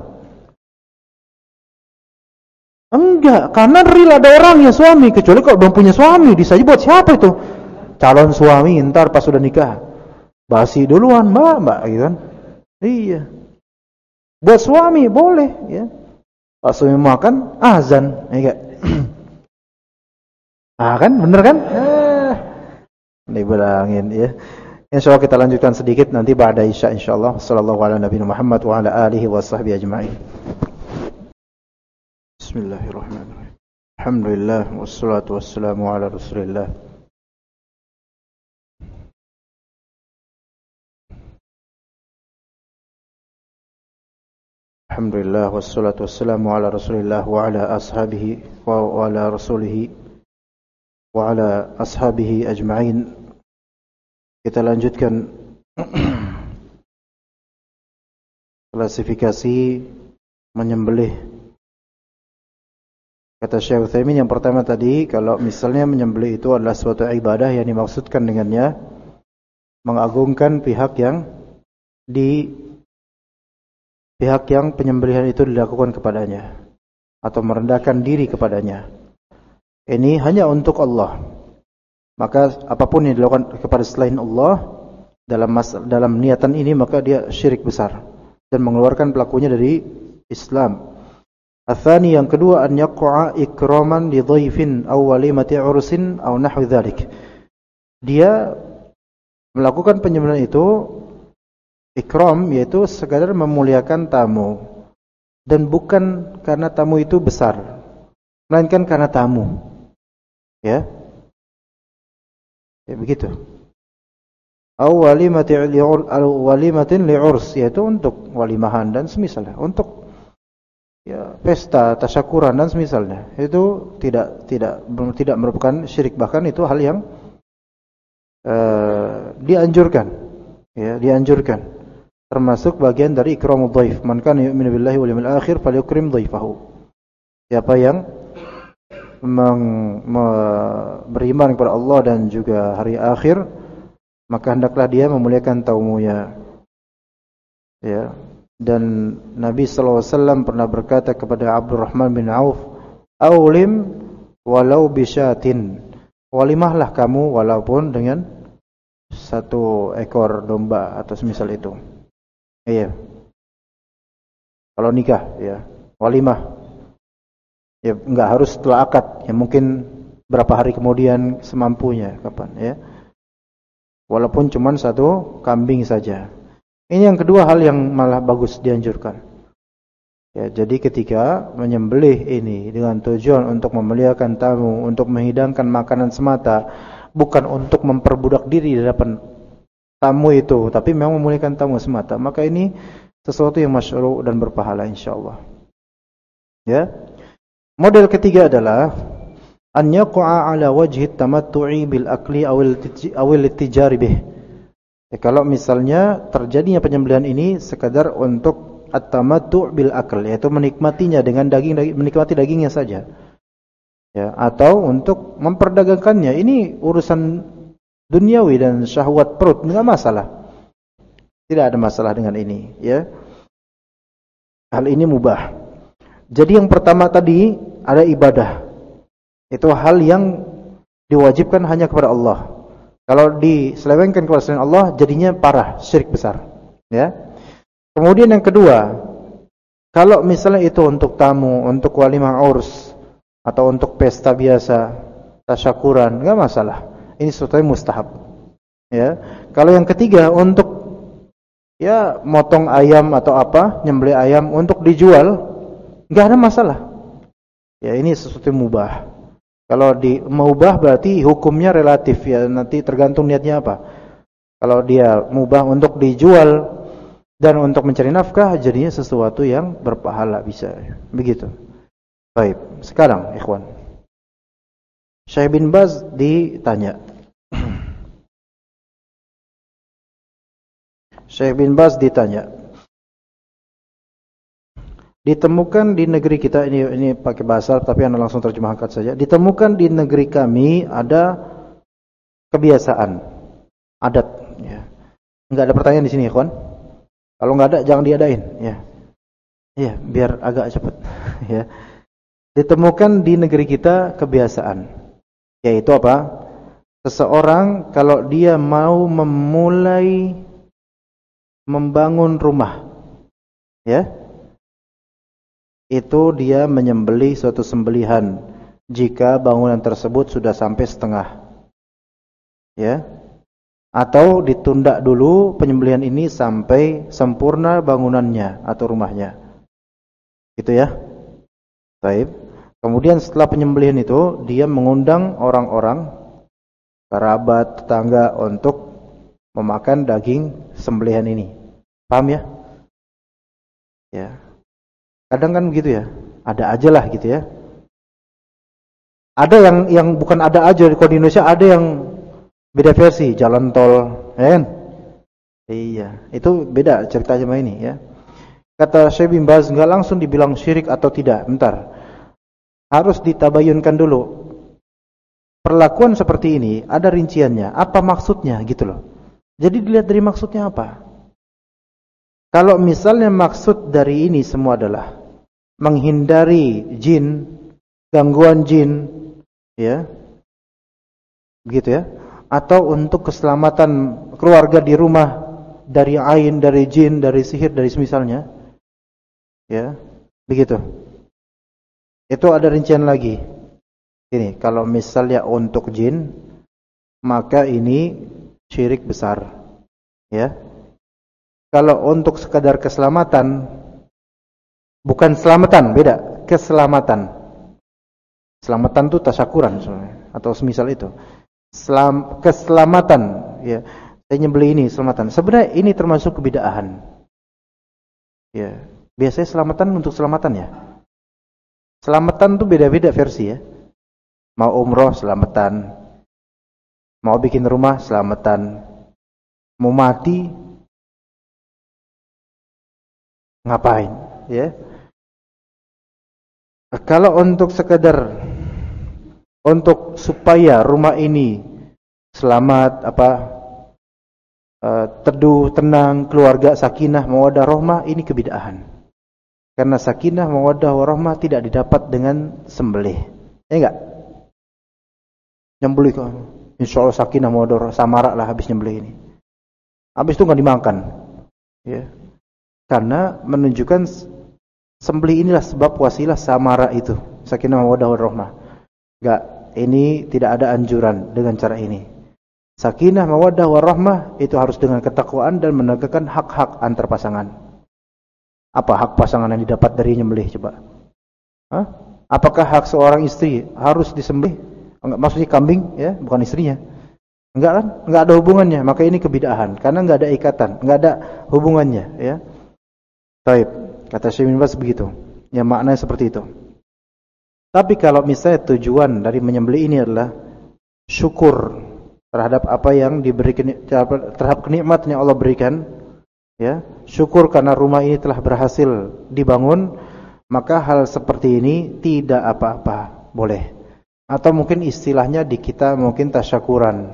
Enggak, karena real ada orang ya suami, kecuali kalau belum punya suami, disaji buat siapa itu? Calon suami, ntar pas sudah nikah. Basi duluan, mbak, gitu kan? Iya. Buat suami boleh, ya. Pas suami makan, azan, ya. Ah kan, bener kan? Dibilangin ya. Insyaallah kita lanjutkan sedikit nanti ba'da isya insyaallah. Sallallahu ala nabiyina Muhammad wa ala alihi washabbihi ajma'in. Bismillahirrahmanirrahim. Alhamdulillah wassalatu wassalamu ala Rasulillah. Alhamdulillah wassalatu wassalamu ala Rasulillah wa ala ashabihi wa ala rasulihi wa ala ashabihi ajma'in. Kita lanjutkan klasifikasi menyembelih. Kata Syekh Utsaimin yang pertama tadi, kalau misalnya menyembelih itu adalah suatu ibadah yang dimaksudkan dengannya mengagungkan pihak yang penyembelihan itu dilakukan kepadanya atau merendahkan diri kepadanya. Ini hanya untuk Allah. Maka apapun yang dilakukan kepada selain Allah dalam niatan ini, maka dia syirik besar dan mengeluarkan pelakunya dari Islam. Atsani, yang kedua, an yaqa'a ikraman li dhaifin aw walimati ursin aw nahwi dzalik. Dia melakukan penyembelihan itu ikram, yaitu sekadar memuliakan tamu, dan bukan karena tamu itu besar, melainkan karena tamu. Ya begitu. Aw walimatin li'urs, yaitu untuk walimahan dan semisalnya, untuk pesta tasyakuran dan semisalnya. Itu tidak merupakan syirik, bahkan itu hal yang dianjurkan. Dianjurkan. Termasuk bagian dari ikramul dhaif. Man kana yu'minu billahi wal yawmil akhir falyukrim dhaifahu. Siapa yang beriman kepada Allah dan juga hari akhir, maka hendaklah dia memuliakan tamunya. Ya. Dan Nabi sallallahu alaihi wasallam pernah berkata kepada Abdurrahman bin Auf, "Aulim walau bisyatin." Walimahlah kamu walaupun dengan satu ekor domba atau semisal itu. Iya. Kalau nikah, ya, walimah. Ya, enggak harus setelah akad, ya mungkin berapa hari kemudian semampunya, kapan, ya. Walaupun cuma satu kambing saja. Ini yang kedua hal yang malah bagus dianjurkan. Ya, jadi ketika menyembelih ini dengan tujuan untuk memuliakan tamu, untuk menghidangkan makanan semata, bukan untuk memperbudak diri di hadapan tamu itu, tapi memang memuliakan tamu semata, maka ini sesuatu yang masyru' dan berpahala insyaallah. Ya. Model ketiga adalah an yaqa'a ala wajhi tamattu'i bil akli awil tijari bih. Ya, kalau misalnya terjadinya penyembelihan ini sekadar untuk at-tamattu' bil akl, yaitu menikmatinya dengan menikmati dagingnya saja. Ya, atau untuk memperdagangkannya, ini urusan duniawi dan syahwat perut, enggak masalah. Tidak ada masalah dengan ini, ya. Hal ini mubah. Jadi yang pertama tadi ada ibadah. Itu hal yang diwajibkan hanya kepada Allah. Kalau diselewengkan kepada selain Allah, jadinya parah, syirik besar, ya. Kemudian yang kedua, kalau misalnya itu untuk tamu, untuk walimah urs atau untuk pesta biasa, tasyakuran, enggak masalah. Ini sesuatu yang mustahab. Ya. Kalau yang ketiga untuk motong ayam atau apa, nyembelih ayam untuk dijual, enggak ada masalah. Ya, ini sesuatu yang mubah. Kalau mubah berarti hukumnya relatif, ya, nanti tergantung niatnya apa. Kalau dia mubah untuk dijual dan untuk mencari nafkah, jadinya sesuatu yang berpahala, bisa. Begitu. Baik, sekarang ikhwan, Syekh bin Baz ditanya. Syekh bin Baz ditanya. Ditemukan di negeri kita, ini pakai bahasa tapi anda langsung terjemahkan saja. Ditemukan di negeri kami ada kebiasaan, adat, ya. Enggak ada pertanyaan di sini, ikhwan. Kalau enggak ada jangan diadain, ya. Ya, biar agak cepat, ya. Ditemukan di negeri kita kebiasaan, yaitu apa? Seseorang kalau dia mau memulai membangun rumah, ya, itu dia menyembelih suatu sembelihan jika bangunan tersebut sudah sampai setengah, ya, atau ditunda dulu penyembelihan ini sampai sempurna bangunannya atau rumahnya, gitu ya. Baik. Kemudian setelah penyembelihan itu dia mengundang orang-orang, kerabat, tetangga untuk memakan daging sembelihan ini. Paham ya? Ya. Kadang kan begitu ya. Ada aja lah gitu ya. Ada yang bukan ada aja, kalau di Indonesia ada yang beda versi, jalan tol, ya kan? Iya, itu beda ceritanya sama ini ya. Kata Syekh bin Baz, enggak langsung dibilang syirik atau tidak. Bentar. Harus ditabayunkan dulu. Perlakuan seperti ini ada rinciannya, apa maksudnya gitu loh. Jadi dilihat dari maksudnya apa. Kalau misalnya maksud dari ini semua adalah menghindari jin, gangguan jin, ya, begitu ya, atau untuk keselamatan keluarga di rumah dari ain, dari jin, dari sihir, dari semisalnya, ya, begitu. Itu ada rincian lagi. Ini kalau misalnya untuk jin, maka ini syirik besar, ya. Kalau untuk sekadar keselamatan, bukan selamatan, beda, keselamatan. Selamatan itu tasyakuran atau semisal itu. Keselamatan, ya. Saya nyembelih ini selamatan. Sebenarnya ini termasuk kebid'ahan. Ya, biasanya selamatan untuk selamatan ya. Selamatan itu beda-beda versi ya. Mau umroh selamatan, mau bikin rumah selamatan, mau mati ngapain, ya? Kalau untuk sekedar untuk supaya rumah ini selamat, teduh, tenang, keluarga sakinah, mawaddah, rahmah, ini kebid'ahan. Karena sakinah, mawaddah, warahmah tidak didapat dengan sembelih. Ya enggak? Nyembelih kok. Insyaallah sakinah, mawaddah, samarak lah habis nyembelih ini. Habis itu enggak dimakan. Ya. Karena menunjukkan sembelih inilah sebab wasilah samara itu, sakinah mawaddah warahmah. Enggak, ini tidak ada anjuran dengan cara ini. Sakinah mawaddah warahmah itu harus dengan ketakwaan dan menegakkan hak-hak antar pasangan. Apa hak pasangan yang didapat dari nyembelih coba? Hah? Apakah hak seorang istri harus disembelih? Enggak, maksudnya kambing ya, bukan istrinya. Enggak kan? Enggak ada hubungannya, maka ini kebid'ahan karena enggak ada ikatan, enggak ada hubungannya ya. Baik, kata Syekh bin Baz begitu. Ya maknanya seperti itu. Tapi kalau misalnya tujuan dari menyembelih ini adalah syukur terhadap apa yang diberikan, terhadap kenikmatan yang Allah berikan, ya, syukur karena rumah ini telah berhasil dibangun, maka hal seperti ini tidak apa-apa, boleh. Atau mungkin istilahnya di kita mungkin tasyakuran.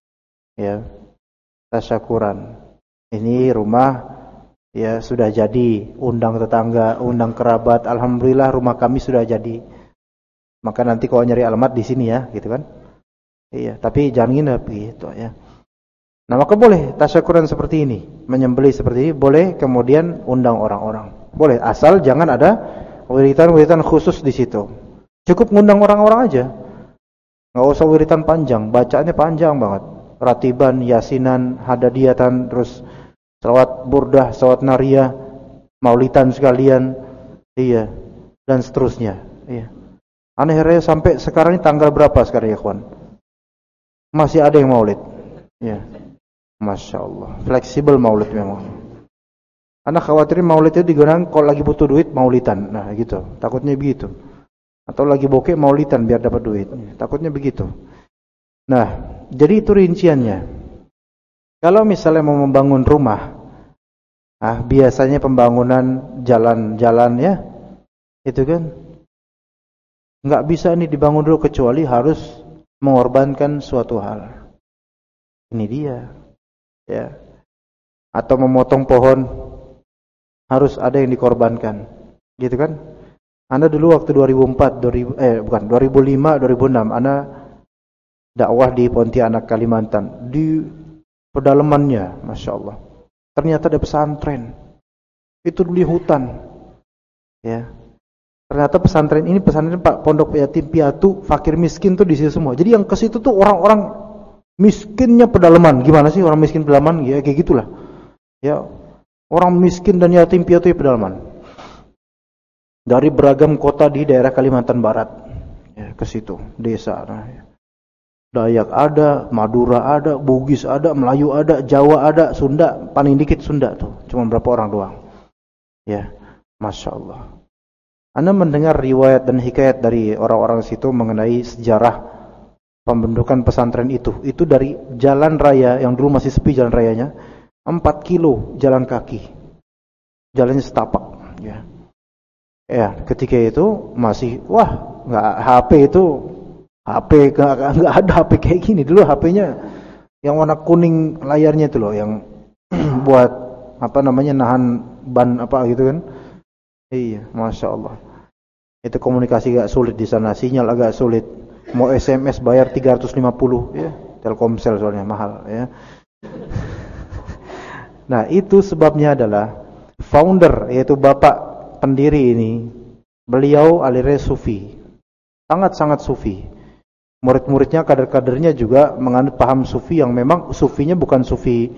Ya. Tasyakuran. Ini rumah ya sudah jadi, undang tetangga, undang kerabat, alhamdulillah rumah kami sudah jadi. Maka nanti kalau nyari alamat di sini ya, gitu kan? Iya, tapi jangan nginep gitu ya. Nah, maka boleh tasyakuran seperti ini, menyembelih seperti ini boleh, kemudian undang orang-orang. Boleh, asal jangan ada wiritan-wiritan khusus di situ. Cukup ngundang orang-orang aja. Enggak usah wiritan panjang, bacaannya panjang banget. Ratiban, yasinan, hadadiyatan, terus salawat burdah, salawat nariyah, maulidan sekalian, iya, dan seterusnya. Iya. Aneh raya sampai sekarang ini tanggal berapa sekarang ya kawan? Masih ada yang maulid. Iya. Masya Allah, fleksibel maulid memang. Anak khawatirin maulid itu digunakan kalau lagi butuh duit maulidan. Nah gitu, takutnya begitu. Atau lagi bokeh maulidan biar dapat duit. Takutnya begitu. Nah, jadi itu rinciannya. Kalau misalnya mau membangun rumah, biasanya pembangunan jalan-jalan ya, itu kan nggak bisa nih dibangun dulu kecuali harus mengorbankan suatu hal. Ini dia, ya. Atau memotong pohon harus ada yang dikorbankan, gitu kan? Anda dulu waktu 2005, 2006, Anda dakwah di Pontianak, Kalimantan, di pedalamannya, Masya Allah. Ternyata ada pesantren. Itu di hutan. Ya. Ternyata pesantren ini Pak pondok yatim piatu, fakir miskin tuh di situ semua. Jadi yang ke situ tuh orang-orang miskinnya pedalaman. Gimana sih orang miskin pedalaman? Ya kayak gitulah. Ya. Orang miskin dan yatim piatu di pedalaman. Dari beragam kota di daerah Kalimantan Barat. Ya, ke situ, desa. Nah, ya. Dayak ada, Madura ada, Bugis ada, Melayu ada, Jawa ada, Sunda, paling dikit Sunda tuh, cuma berapa orang doang. Ya, Masya Allah. Ana mendengar riwayat dan hikayat dari orang-orang situ mengenai sejarah pembentukan pesantren itu. Itu dari jalan raya yang dulu masih sepi jalan rayanya, 4 kilo jalan kaki. Jalannya setapak, ya. Ya, ketika itu masih nggak HP itu nggak ada HP kayak gini dulu. HP-nya yang warna kuning layarnya itu loh, yang buat apa namanya, nahan ban apa gitu kan. Iya, masya Allah. Itu komunikasi agak sulit di sana, sinyal agak sulit. Mau SMS bayar 350 ya, Telkomsel soalnya mahal ya. Nah, itu sebabnya adalah founder, yaitu bapak pendiri ini, beliau alirannya sufi. Sangat-sangat sufi. Murid-muridnya, kader-kadernya juga menganut paham sufi yang memang sufinya bukan sufi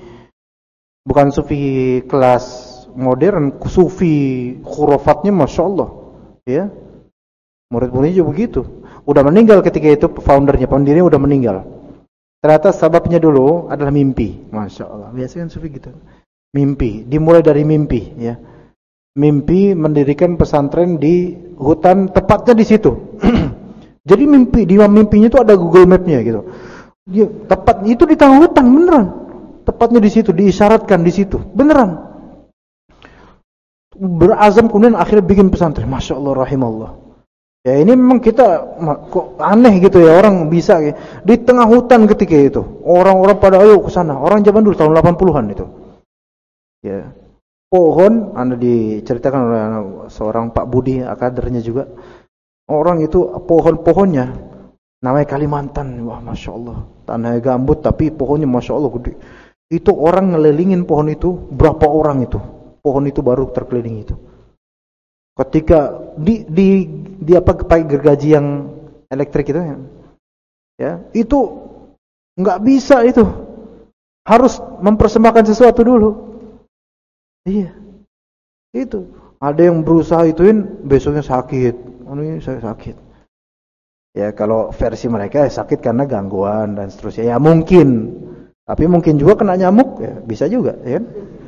kelas modern, sufi khurafatnya masya Allah, ya. Murid-muridnya juga begitu. Udah meninggal ketika itu, foundernya, pendirinya udah meninggal. Ternyata sebabnya dulu adalah mimpi, masya Allah. Biasanya kan sufi gitu, mimpi. Dimulai dari mimpi, ya. Mimpi mendirikan pesantren di hutan, tepatnya di situ. Jadi mimpinya itu ada Google Map-nya gitu. Tepat itu di tengah hutan beneran. Tepatnya di situ, diisyaratkan di situ, beneran. Berazam kemudian akhirnya bikin pesantren. Masya Allah, rahimahullah. Ya ini memang kita kok aneh gitu ya, orang bisa ya. Di tengah hutan ketika itu. Orang-orang pada ayo ke sana. Orang zaman dulu tahun 80-an itu. Ya. Pohon, Anda diceritakan oleh seorang Pak Budi, kadernya juga. Orang itu pohon-pohonnya namanya Kalimantan. Wah, masya Allah. Tanahnya gambut tapi pohonnya masya Allah gede. Itu orang ngelilingin pohon itu, berapa orang itu? Pohon itu baru terkeliling itu. Ketika di apa, pakai gergaji yang elektrik itu ya, itu nggak bisa itu. Harus mempersembahkan sesuatu dulu. Iya. Itu. Ada yang berusaha ituin, besoknya sakit. Ini saya sakit. Ya kalau versi mereka sakit karena gangguan dan seterusnya. Ya mungkin. Tapi mungkin juga kena nyamuk, ya bisa juga, ya kan?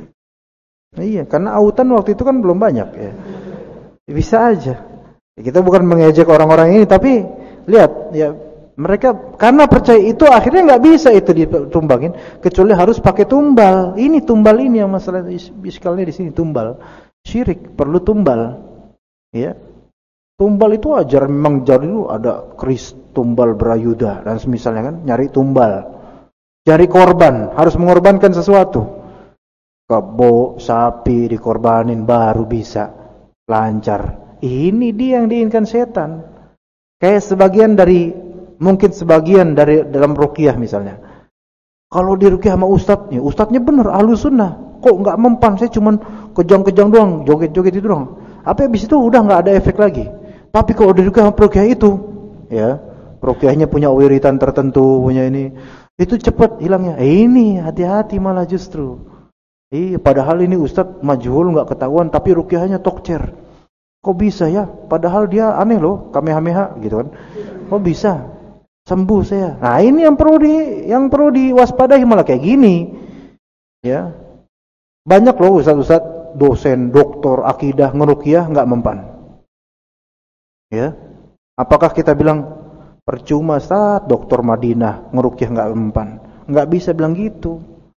Iya, karena autan waktu itu kan belum banyak, ya. Bisa aja. Kita bukan mengejek orang-orang ini, tapi lihat, ya mereka karena percaya itu akhirnya nggak bisa itu ditumbangin, kecuali harus pakai tumbal. Ini tumbal ini yang masalah iskalnya di sini, tumbal. Syirik perlu tumbal, ya. Tumbal itu wajar memang, jadi dulu ada keris tumbal berayuda dan semisalnya kan, nyari tumbal. Cari korban, harus mengorbankan sesuatu. Kebo, sapi dikorbanin baru bisa lancar. Ini dia yang diinginkan setan. Kayak mungkin sebagian dari dalam ruqyah misalnya. Kalau di ruqyah sama ustadznya benar ahlu sunnah. Kok nggak mempan, saya cuman kejang-kejang doang, joget-joget itu doang. Apa habis itu udah nggak ada efek lagi. Tapi kalau di ruqyah sama ruqyah itu, ya, ruqyahnya punya wiritan tertentu, punya ini. Itu cepat hilangnya. Ini hati-hati malah justru. Padahal ini ustadz majhul nggak ketahuan, tapi ruqyahnya tokcer. Kok bisa ya? Padahal dia aneh loh, kamehameha gitu kan. Kok bisa? Sembuh saya. Nah ini yang perlu diwaspadai malah kayak gini. Ya, banyak loh ustadz, dosen, doktor, akidah ngeruqyah nggak mempan. Ya, apakah kita bilang percuma Ustaz, dokter Madinah ngeruqyah nggak mempan? Nggak bisa bilang gitu.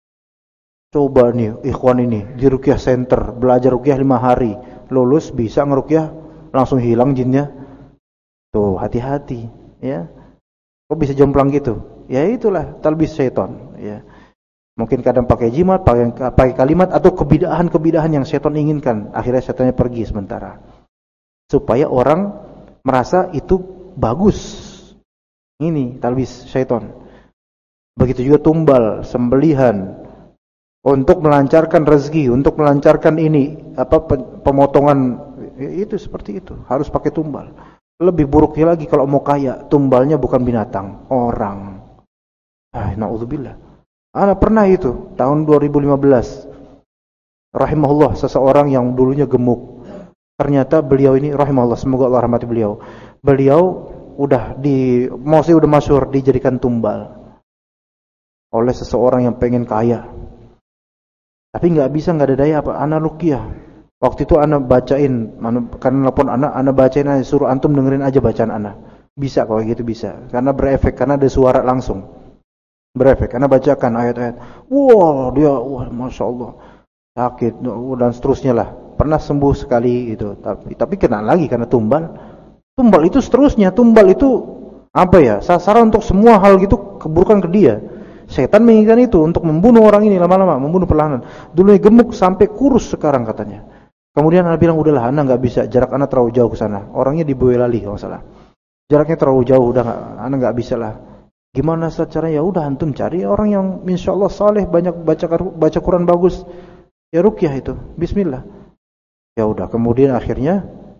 Coba nih ikhwan ini di ruqyah center belajar ruqyah 5 hari, lulus bisa ngeruqyah langsung hilang jinnya. Tuh hati-hati, ya. Kok bisa jomplang gitu? Ya itulah talbis syaitan, ya. Mungkin kadang pakai jimat, pakai kalimat atau kebidahan yang syaitan inginkan. Akhirnya syaitannya pergi sementara. Supaya orang merasa itu bagus. Ini talbis syaitan. Begitu juga tumbal, sembelihan untuk melancarkan rezeki, untuk melancarkan ini pemotongan itu seperti itu, harus pakai tumbal. Lebih buruknya lagi kalau mau kaya, tumbalnya bukan binatang, orang. Naudzubillah. Ana pernah itu tahun 2015. Rahimahullah, seseorang yang dulunya gemuk. Ternyata beliau ini rahimahullah, semoga Allah rahmati beliau. Beliau udah masyhur dijadikan tumbal oleh seseorang yang pengen kaya. Tapi nggak bisa, nggak ada daya apa, ana ruqyah. Waktu itu ana bacain, karena telepon ana bacain aja, suruh antum dengerin aja bacaan ana. Bisa kalau gitu bisa, karena berefek, karena ada suara langsung. Berefek, karena bacakan ayat-ayat. Wah, masya Allah, sakit dan seterusnya lah. Pernah sembuh sekali gitu, tapi kena lagi karena tumbal. Tumbal itu seterusnya, tumbal itu apa ya? Sasaran untuk semua hal gitu, keburukan ke dia. Setan menginginkan itu untuk membunuh orang ini lama-lama, membunuh perlahan. Dulunya gemuk sampai kurus sekarang katanya. Kemudian ana bilang udahlah, ana enggak bisa, jarak ana terlalu jauh ke sana. Orangnya di Boyolali kalau salah. Jaraknya terlalu jauh, udah ana enggak bisa lah. Gimana caranya? Ya udah antum cari orang yang insyaallah saleh, banyak baca Quran bagus. Ya ruqyah itu. Bismillah. Ya udah, kemudian akhirnya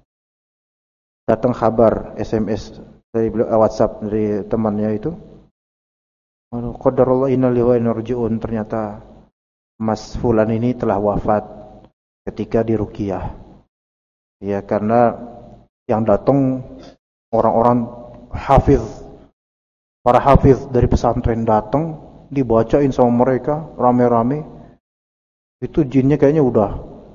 datang kabar SMS dari WhatsApp dari temannya itu. Qadarullah inna lillahi wa inna ilaihi raji'un, ternyata Mas Fulan ini telah wafat ketika di ruqyah. Ya, karena yang datang orang-orang hafiz, para hafiz dari pesantren datang, dibacain sama mereka rame-rame. Itu jinnya kayaknya udah,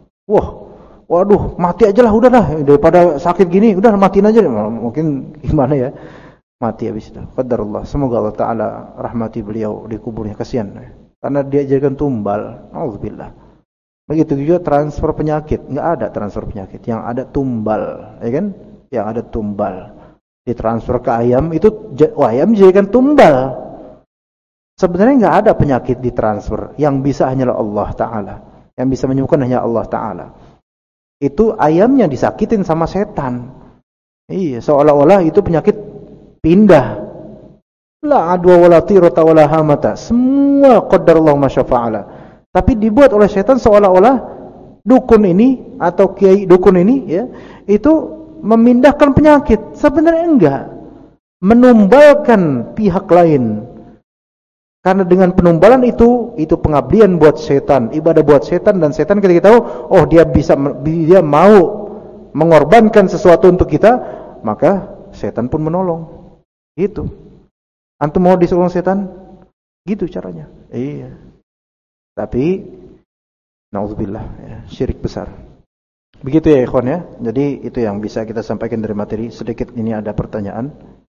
waduh, mati aja lah, udahlah, daripada sakit gini, udah matiin aja. Mungkin gimana ya, mati habis itu. Qadarullah, semoga Allah Ta'ala rahmati beliau di kuburnya, kasihan karena dia jadikan tumbal. Auzubillah. Begitu juga transfer penyakit, enggak ada transfer penyakit, yang ada tumbal, ya kan? Yang ada tumbal ditransfer ke ayam, itu ayam dijadikan tumbal. Sebenarnya enggak ada penyakit ditransfer, yang bisa hanyalah Allah Ta'ala, yang bisa menyembuhkan hanya Allah Ta'ala. Itu ayamnya disakitin sama setan. Iya, seolah-olah itu penyakit pindah. La adwa wala tirata wala hamata. Semua qadarullah masyafa'ala. Tapi dibuat oleh setan seolah-olah dukun ini atau kiai dukun ini ya, itu memindahkan penyakit. Sebenarnya enggak. Menumbalkan pihak lain. Karena dengan penumbalan itu pengabdian buat setan, ibadah buat setan, dan setan ketika tahu, oh dia mau mengorbankan sesuatu untuk kita, maka setan pun menolong. Gitu. Antum mau disuruh setan? Gitu caranya. Iya. Tapi naudzubillah ya, syirik besar. Begitu ya ikhwan ya. Jadi itu yang bisa kita sampaikan dari materi. Sedikit ini ada pertanyaan.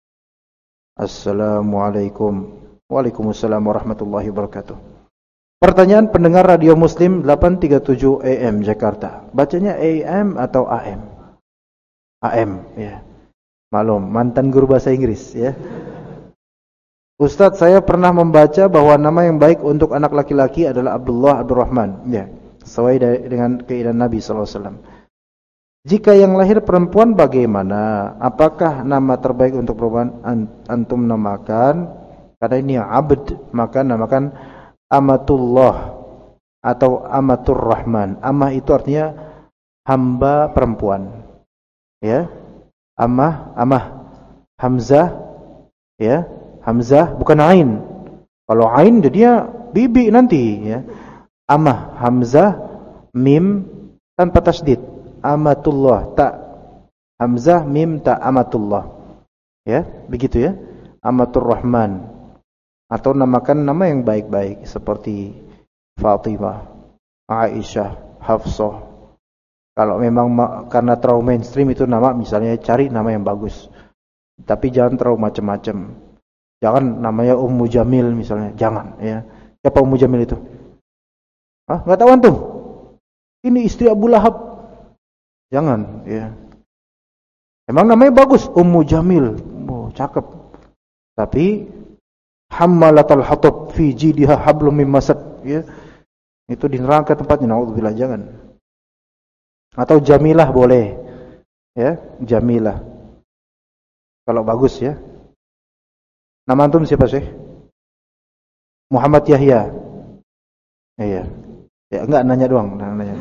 Assalamualaikum. Waalaikumsalam warahmatullahi wabarakatuh. Pertanyaan pendengar Radio Muslim 837 AM Jakarta. Bacanya AM atau AM? AM ya. Maklum, mantan guru bahasa Inggris ya. Ustadz, saya pernah membaca bahwa nama yang baik untuk anak laki-laki adalah Abdullah Abdurrahman ya, sesuai dengan keinginan Nabi SAW. Jika yang lahir perempuan bagaimana? Apakah nama terbaik untuk perempuan antum namakan? Karena ini abd, maka namakan amatullah atau amatur rahman. Amah itu artinya hamba perempuan. Ya. Amah, hamzah ya. Hamzah bukan ain. Kalau ain dia bibi nanti ya. Amah, hamzah, mim tanpa tasdid. Amatullah, ta. Hamzah, mim, ta, amatullah. Ya, begitu ya. Amatur rahman. Atau namakan nama yang baik-baik seperti Fatimah, Aisyah, Hafsah. Kalau memang karena terlalu mainstream itu nama, misalnya cari nama yang bagus. Tapi jangan terlalu macam-macam. Jangan namanya Ummu Jamil misalnya, jangan ya. Siapa Ummu Jamil itu? Hah? Enggak tahu antum? Ini istri Abu Lahab. Jangan ya. Emang namanya bagus, Ummu Jamil. Oh, cakep. Tapi Hammalatul hatab fi jidiha hablum min masad ya. Itu di neraka tempatnya, naudzubillah, jangan. Atau Jamilah boleh. Ya, Jamilah. Kalau bagus ya. Nama antum siapa sih? Muhammad Yahya. Iya. Ya enggak nanya doang, nanya.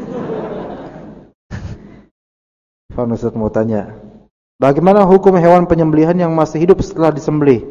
Pak Ustaz mau tanya. Bagaimana hukum hewan penyembelihan yang masih hidup setelah disembelih?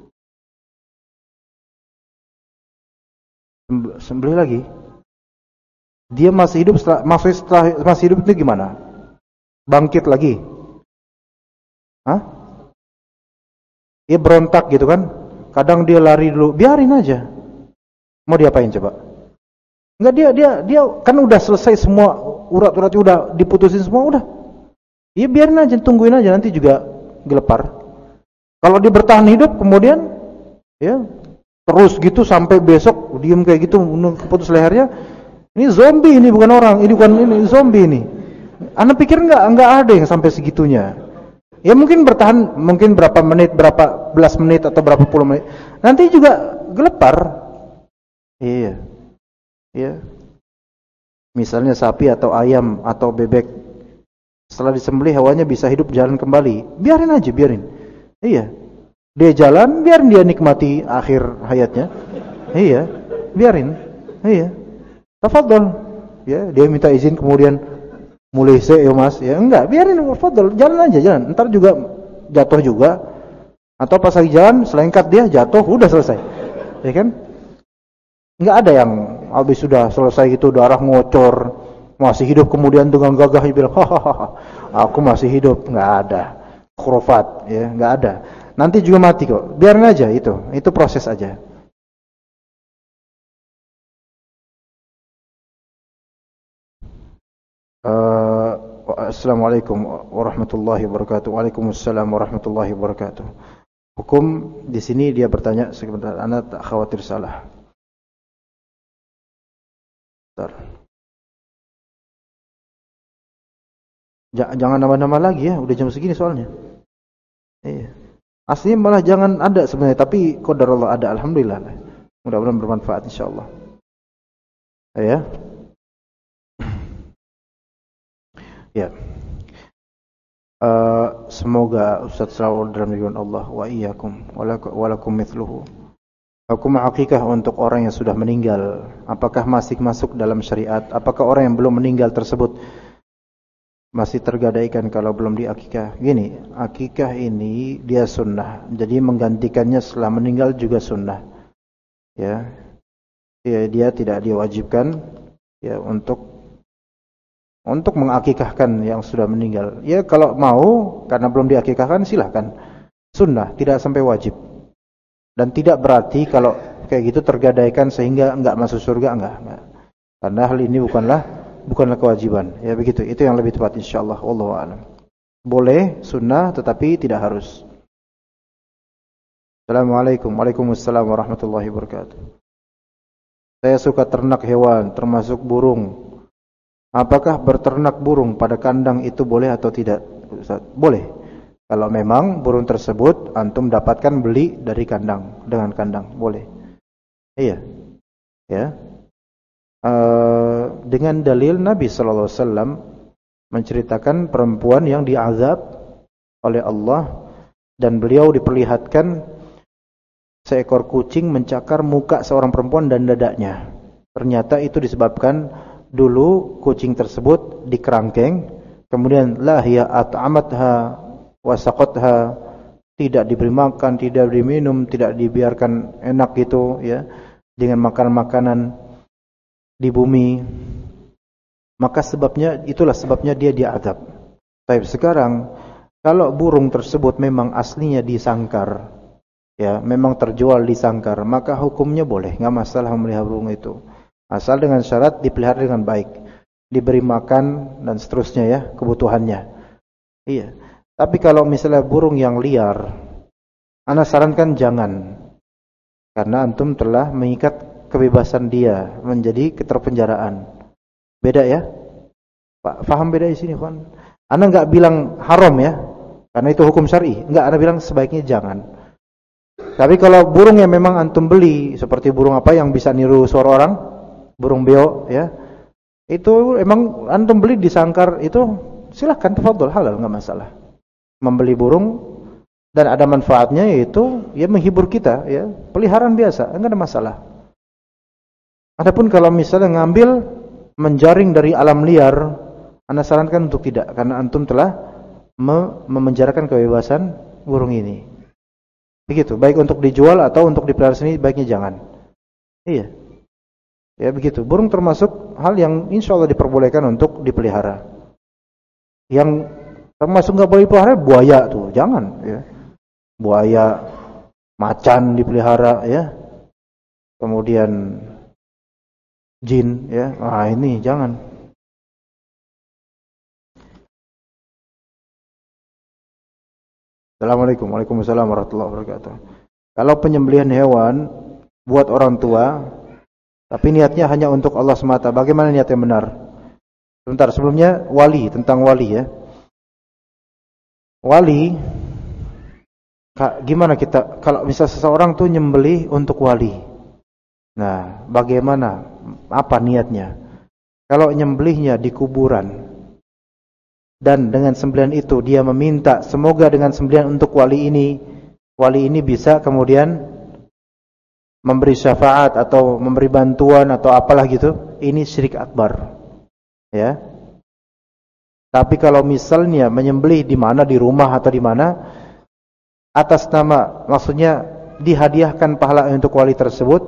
Sembelih lagi. Dia masih hidup setelah masih hidup itu gimana? Bangkit lagi? Hah? Dia berontak gitu kan? Kadang dia lari dulu, biarin aja. Mau diapain coba? Enggak, dia kan udah selesai semua urat-uratnya udah diputusin semua, udah. Ya biarin aja, tungguin aja, nanti juga gelepar. Kalau dia bertahan hidup kemudian ya terus gitu sampai besok diem kayak gitu putus lehernya, ini zombie, ini bukan orang, ini bukan, ini zombie ini. Anda pikir enggak ada yang sampai segitunya. Ya mungkin bertahan mungkin berapa menit, berapa belas menit atau berapa puluh menit. Nanti juga gelepar. Iya. Ya. Misalnya sapi atau ayam atau bebek, setelah disembelih hawanya bisa hidup jalan kembali. Biarin aja, biarin. Iya. Dia jalan, biarin dia nikmati akhir hayatnya. Iya. Biarin. Iya. Tafadhol. Ya, dia minta izin kemudian mulai ya mas, ya enggak, biarin, tafadhol, jalan aja, jalan. Ntar juga jatuh juga. Atau pas lagi jalan selengkat dia jatuh, udah selesai. Ya kan? Enggak ada yang habis sudah selesai gitu darah ngocor, masih hidup kemudian dengan gagah dia bilang, "Hahaha, aku masih hidup." Enggak ada. Khurafat, ya, enggak ada. Nanti juga mati kok. Biarin aja itu. Itu proses aja. Assalamualaikum warahmatullahi wabarakatuh. Waalaikumsalam warahmatullahi wabarakatuh. Hukum di sini dia bertanya sebentar, Anda tak khawatir salah. Bentar. Jangan nama-nama lagi ya, udah jam segini soalnya. Iya. Aslinya malah jangan ada sebenarnya, tapi qadarullah ada, alhamdulillah. Mudah-mudahan bermanfaat insyaallah. Ya. Ya. Semoga Ustaz selalu dalam lindungan Allah wa iyyakum wa lakum mithluhu. Hukum akikah untuk orang yang sudah meninggal, apakah masih masuk dalam syariat? Apakah orang yang belum meninggal tersebut masih tergadaikan kalau belum diakikah? Gini, akikah ini dia sunnah, jadi menggantikannya setelah meninggal juga sunnah. Ya, ya dia tidak diwajibkan ya untuk mengakikahkan yang sudah meninggal. Ya kalau mau, karena belum diakikahkan silahkan. Sunnah, tidak sampai wajib. Dan tidak berarti kalau kayak gitu tergadaikan sehingga enggak masuk surga, enggak. Karena hal ini bukanlah kewajiban. Ya begitu, itu yang lebih tepat insyaallah, wallahu a'lam. Boleh sunnah tetapi tidak harus. Assalamualaikum. Waalaikumsalam warahmatullahi wabarakatuh. Saya suka ternak hewan termasuk burung. Apakah berternak burung pada kandang itu boleh atau tidak? Ustaz? Boleh. Kalau memang burung tersebut antum dapatkan beli dari kandang, dengan kandang, boleh. Iya. Ya. Dengan dalil Nabi sallallahu alaihi wasallam menceritakan perempuan yang diazab oleh Allah dan beliau diperlihatkan seekor kucing mencakar muka seorang perempuan dan dadanya. Ternyata itu disebabkan dulu kucing tersebut dikerangkeng, kemudian lahiya at'amatha wa saqatha, tidak diberi makan, tidak diberi minum, tidak dibiarkan enak gitu ya dengan makanan-makanan di bumi. Maka itulah sebabnya dia diazab. Tapi sekarang kalau burung tersebut memang aslinya disangkar, ya memang terjual disangkar, maka hukumnya boleh, enggak masalah memelihara burung itu. Asal dengan syarat dipelihara dengan baik, diberi makan dan seterusnya ya, kebutuhannya. Iya. Tapi kalau misalnya burung yang liar, ana sarankan jangan. Karena antum telah mengikat kebebasan dia menjadi keterpenjaraan. Beda ya? Pak, paham beda di sini, Pak? Ana enggak bilang haram ya, karena itu hukum syar'i. Enggak, ana bilang sebaiknya jangan. Tapi kalau burung yang memang antum beli, seperti burung apa yang bisa niru suara orang? Burung beo ya, itu emang antum beli disangkar, itu silahkan, tafadhol, halal, enggak masalah. Membeli burung dan ada manfaatnya, yaitu ya menghibur kita ya, peliharaan biasa, enggak ada masalah. Adapun kalau misalnya ngambil menjaring dari alam liar, ana sarankan untuk tidak, karena antum telah memenjarakan kebebasan burung ini. Begitu, baik untuk dijual atau untuk dipelihara sendiri, baiknya jangan. Iya. Ya begitu, burung termasuk hal yang insya Allah diperbolehkan untuk dipelihara. Yang termasuk nggak boleh dipelihara buaya tuh, jangan ya. Buaya, macan dipelihara ya. Kemudian jin ya. Ini jangan. Assalamualaikum. Waalaikumsalam warahmatullahi wabarakatuh. Kalau penyembelihan hewan buat orang tua, tapi niatnya hanya untuk Allah semata, bagaimana niat yang benar? Sebentar, sebelumnya tentang wali ya. Wali, gimana kita kalau misal seseorang tuh nyembelih untuk wali? Nah, bagaimana? Apa niatnya? Kalau nyembelihnya di kuburan dan dengan sembelihan itu dia meminta semoga dengan sembelihan untuk wali ini bisa kemudian memberi syafaat atau memberi bantuan atau apalah gitu, ini syirik akbar. Ya. Tapi kalau misalnya menyembelih di mana, di rumah atau di mana atas nama, maksudnya dihadiahkan pahala untuk wali tersebut,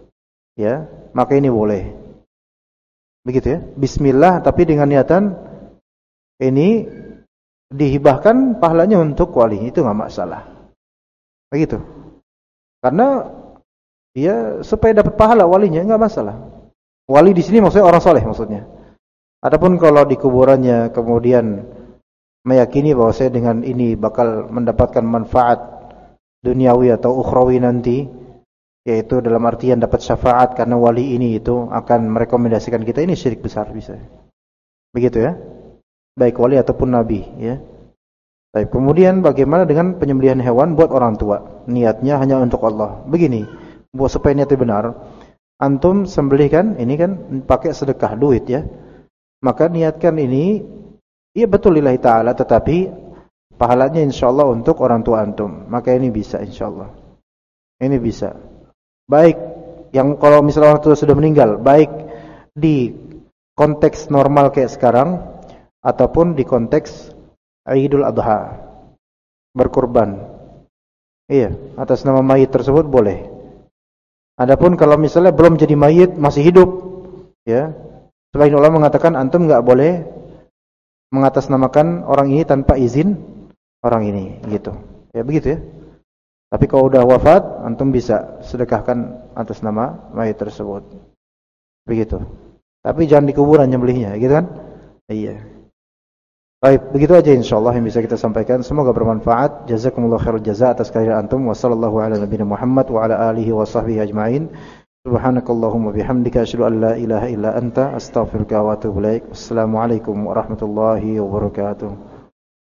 ya, maka ini boleh. Begitu ya. Bismillah tapi dengan niatan ini dihibahkan pahalanya untuk wali, itu enggak masalah. Begitu. Karena dia supaya dapat pahala walinya enggak masalah. Wali di sini maksudnya orang soleh maksudnya. Adapun kalau di kuburannya kemudian meyakini bahwa saya dengan ini bakal mendapatkan manfaat duniawi atau ukhrawi nanti, yaitu dalam artian dapat syafaat karena wali ini itu akan merekomendasikan kita, ini syirik besar bisa. Begitu ya. Baik wali ataupun nabi ya. Baik, kemudian bagaimana dengan penyembelihan hewan buat orang tua? Niatnya hanya untuk Allah. Begini, buat supaya niatnya benar. Antum sembelihkan ini kan pakai sedekah duit ya. Maka niatkan ini iya betul lillahi ta'ala, tetapi pahalanya insyaallah untuk orang tua antum. Maka ini bisa insyaallah. Ini bisa. Baik yang kalau misalnya orang tua sudah meninggal, baik di konteks normal kayak sekarang ataupun di konteks Idul Adha, berkurban. Iya, atas nama mayit tersebut boleh. Adapun kalau misalnya belum jadi mayit, masih hidup, ya. Sebagian ulama mengatakan antum enggak boleh mengatasnamakan orang ini tanpa izin orang ini, gitu. Ya begitu ya. Tapi kalau udah wafat, antum bisa sedekahkan atas nama mayit tersebut. Begitu. Tapi jangan di kuburan nyembelihnya, gitu kan? Iya. Baik, begitu aja insyaallah yang bisa kita sampaikan. Semoga bermanfaat. Jazakumullahu khairal jazaa atas kehadiran antum. Wassallallahu ala nabiyina Muhammad wa ala alihi wa sahbihi ajmain. Subhanakallahumma bihamdika asyhadu an la ilaha illa anta astaghfiruka wa atubu ilaik. Wassalamualaikum warahmatullahi wabarakatuh.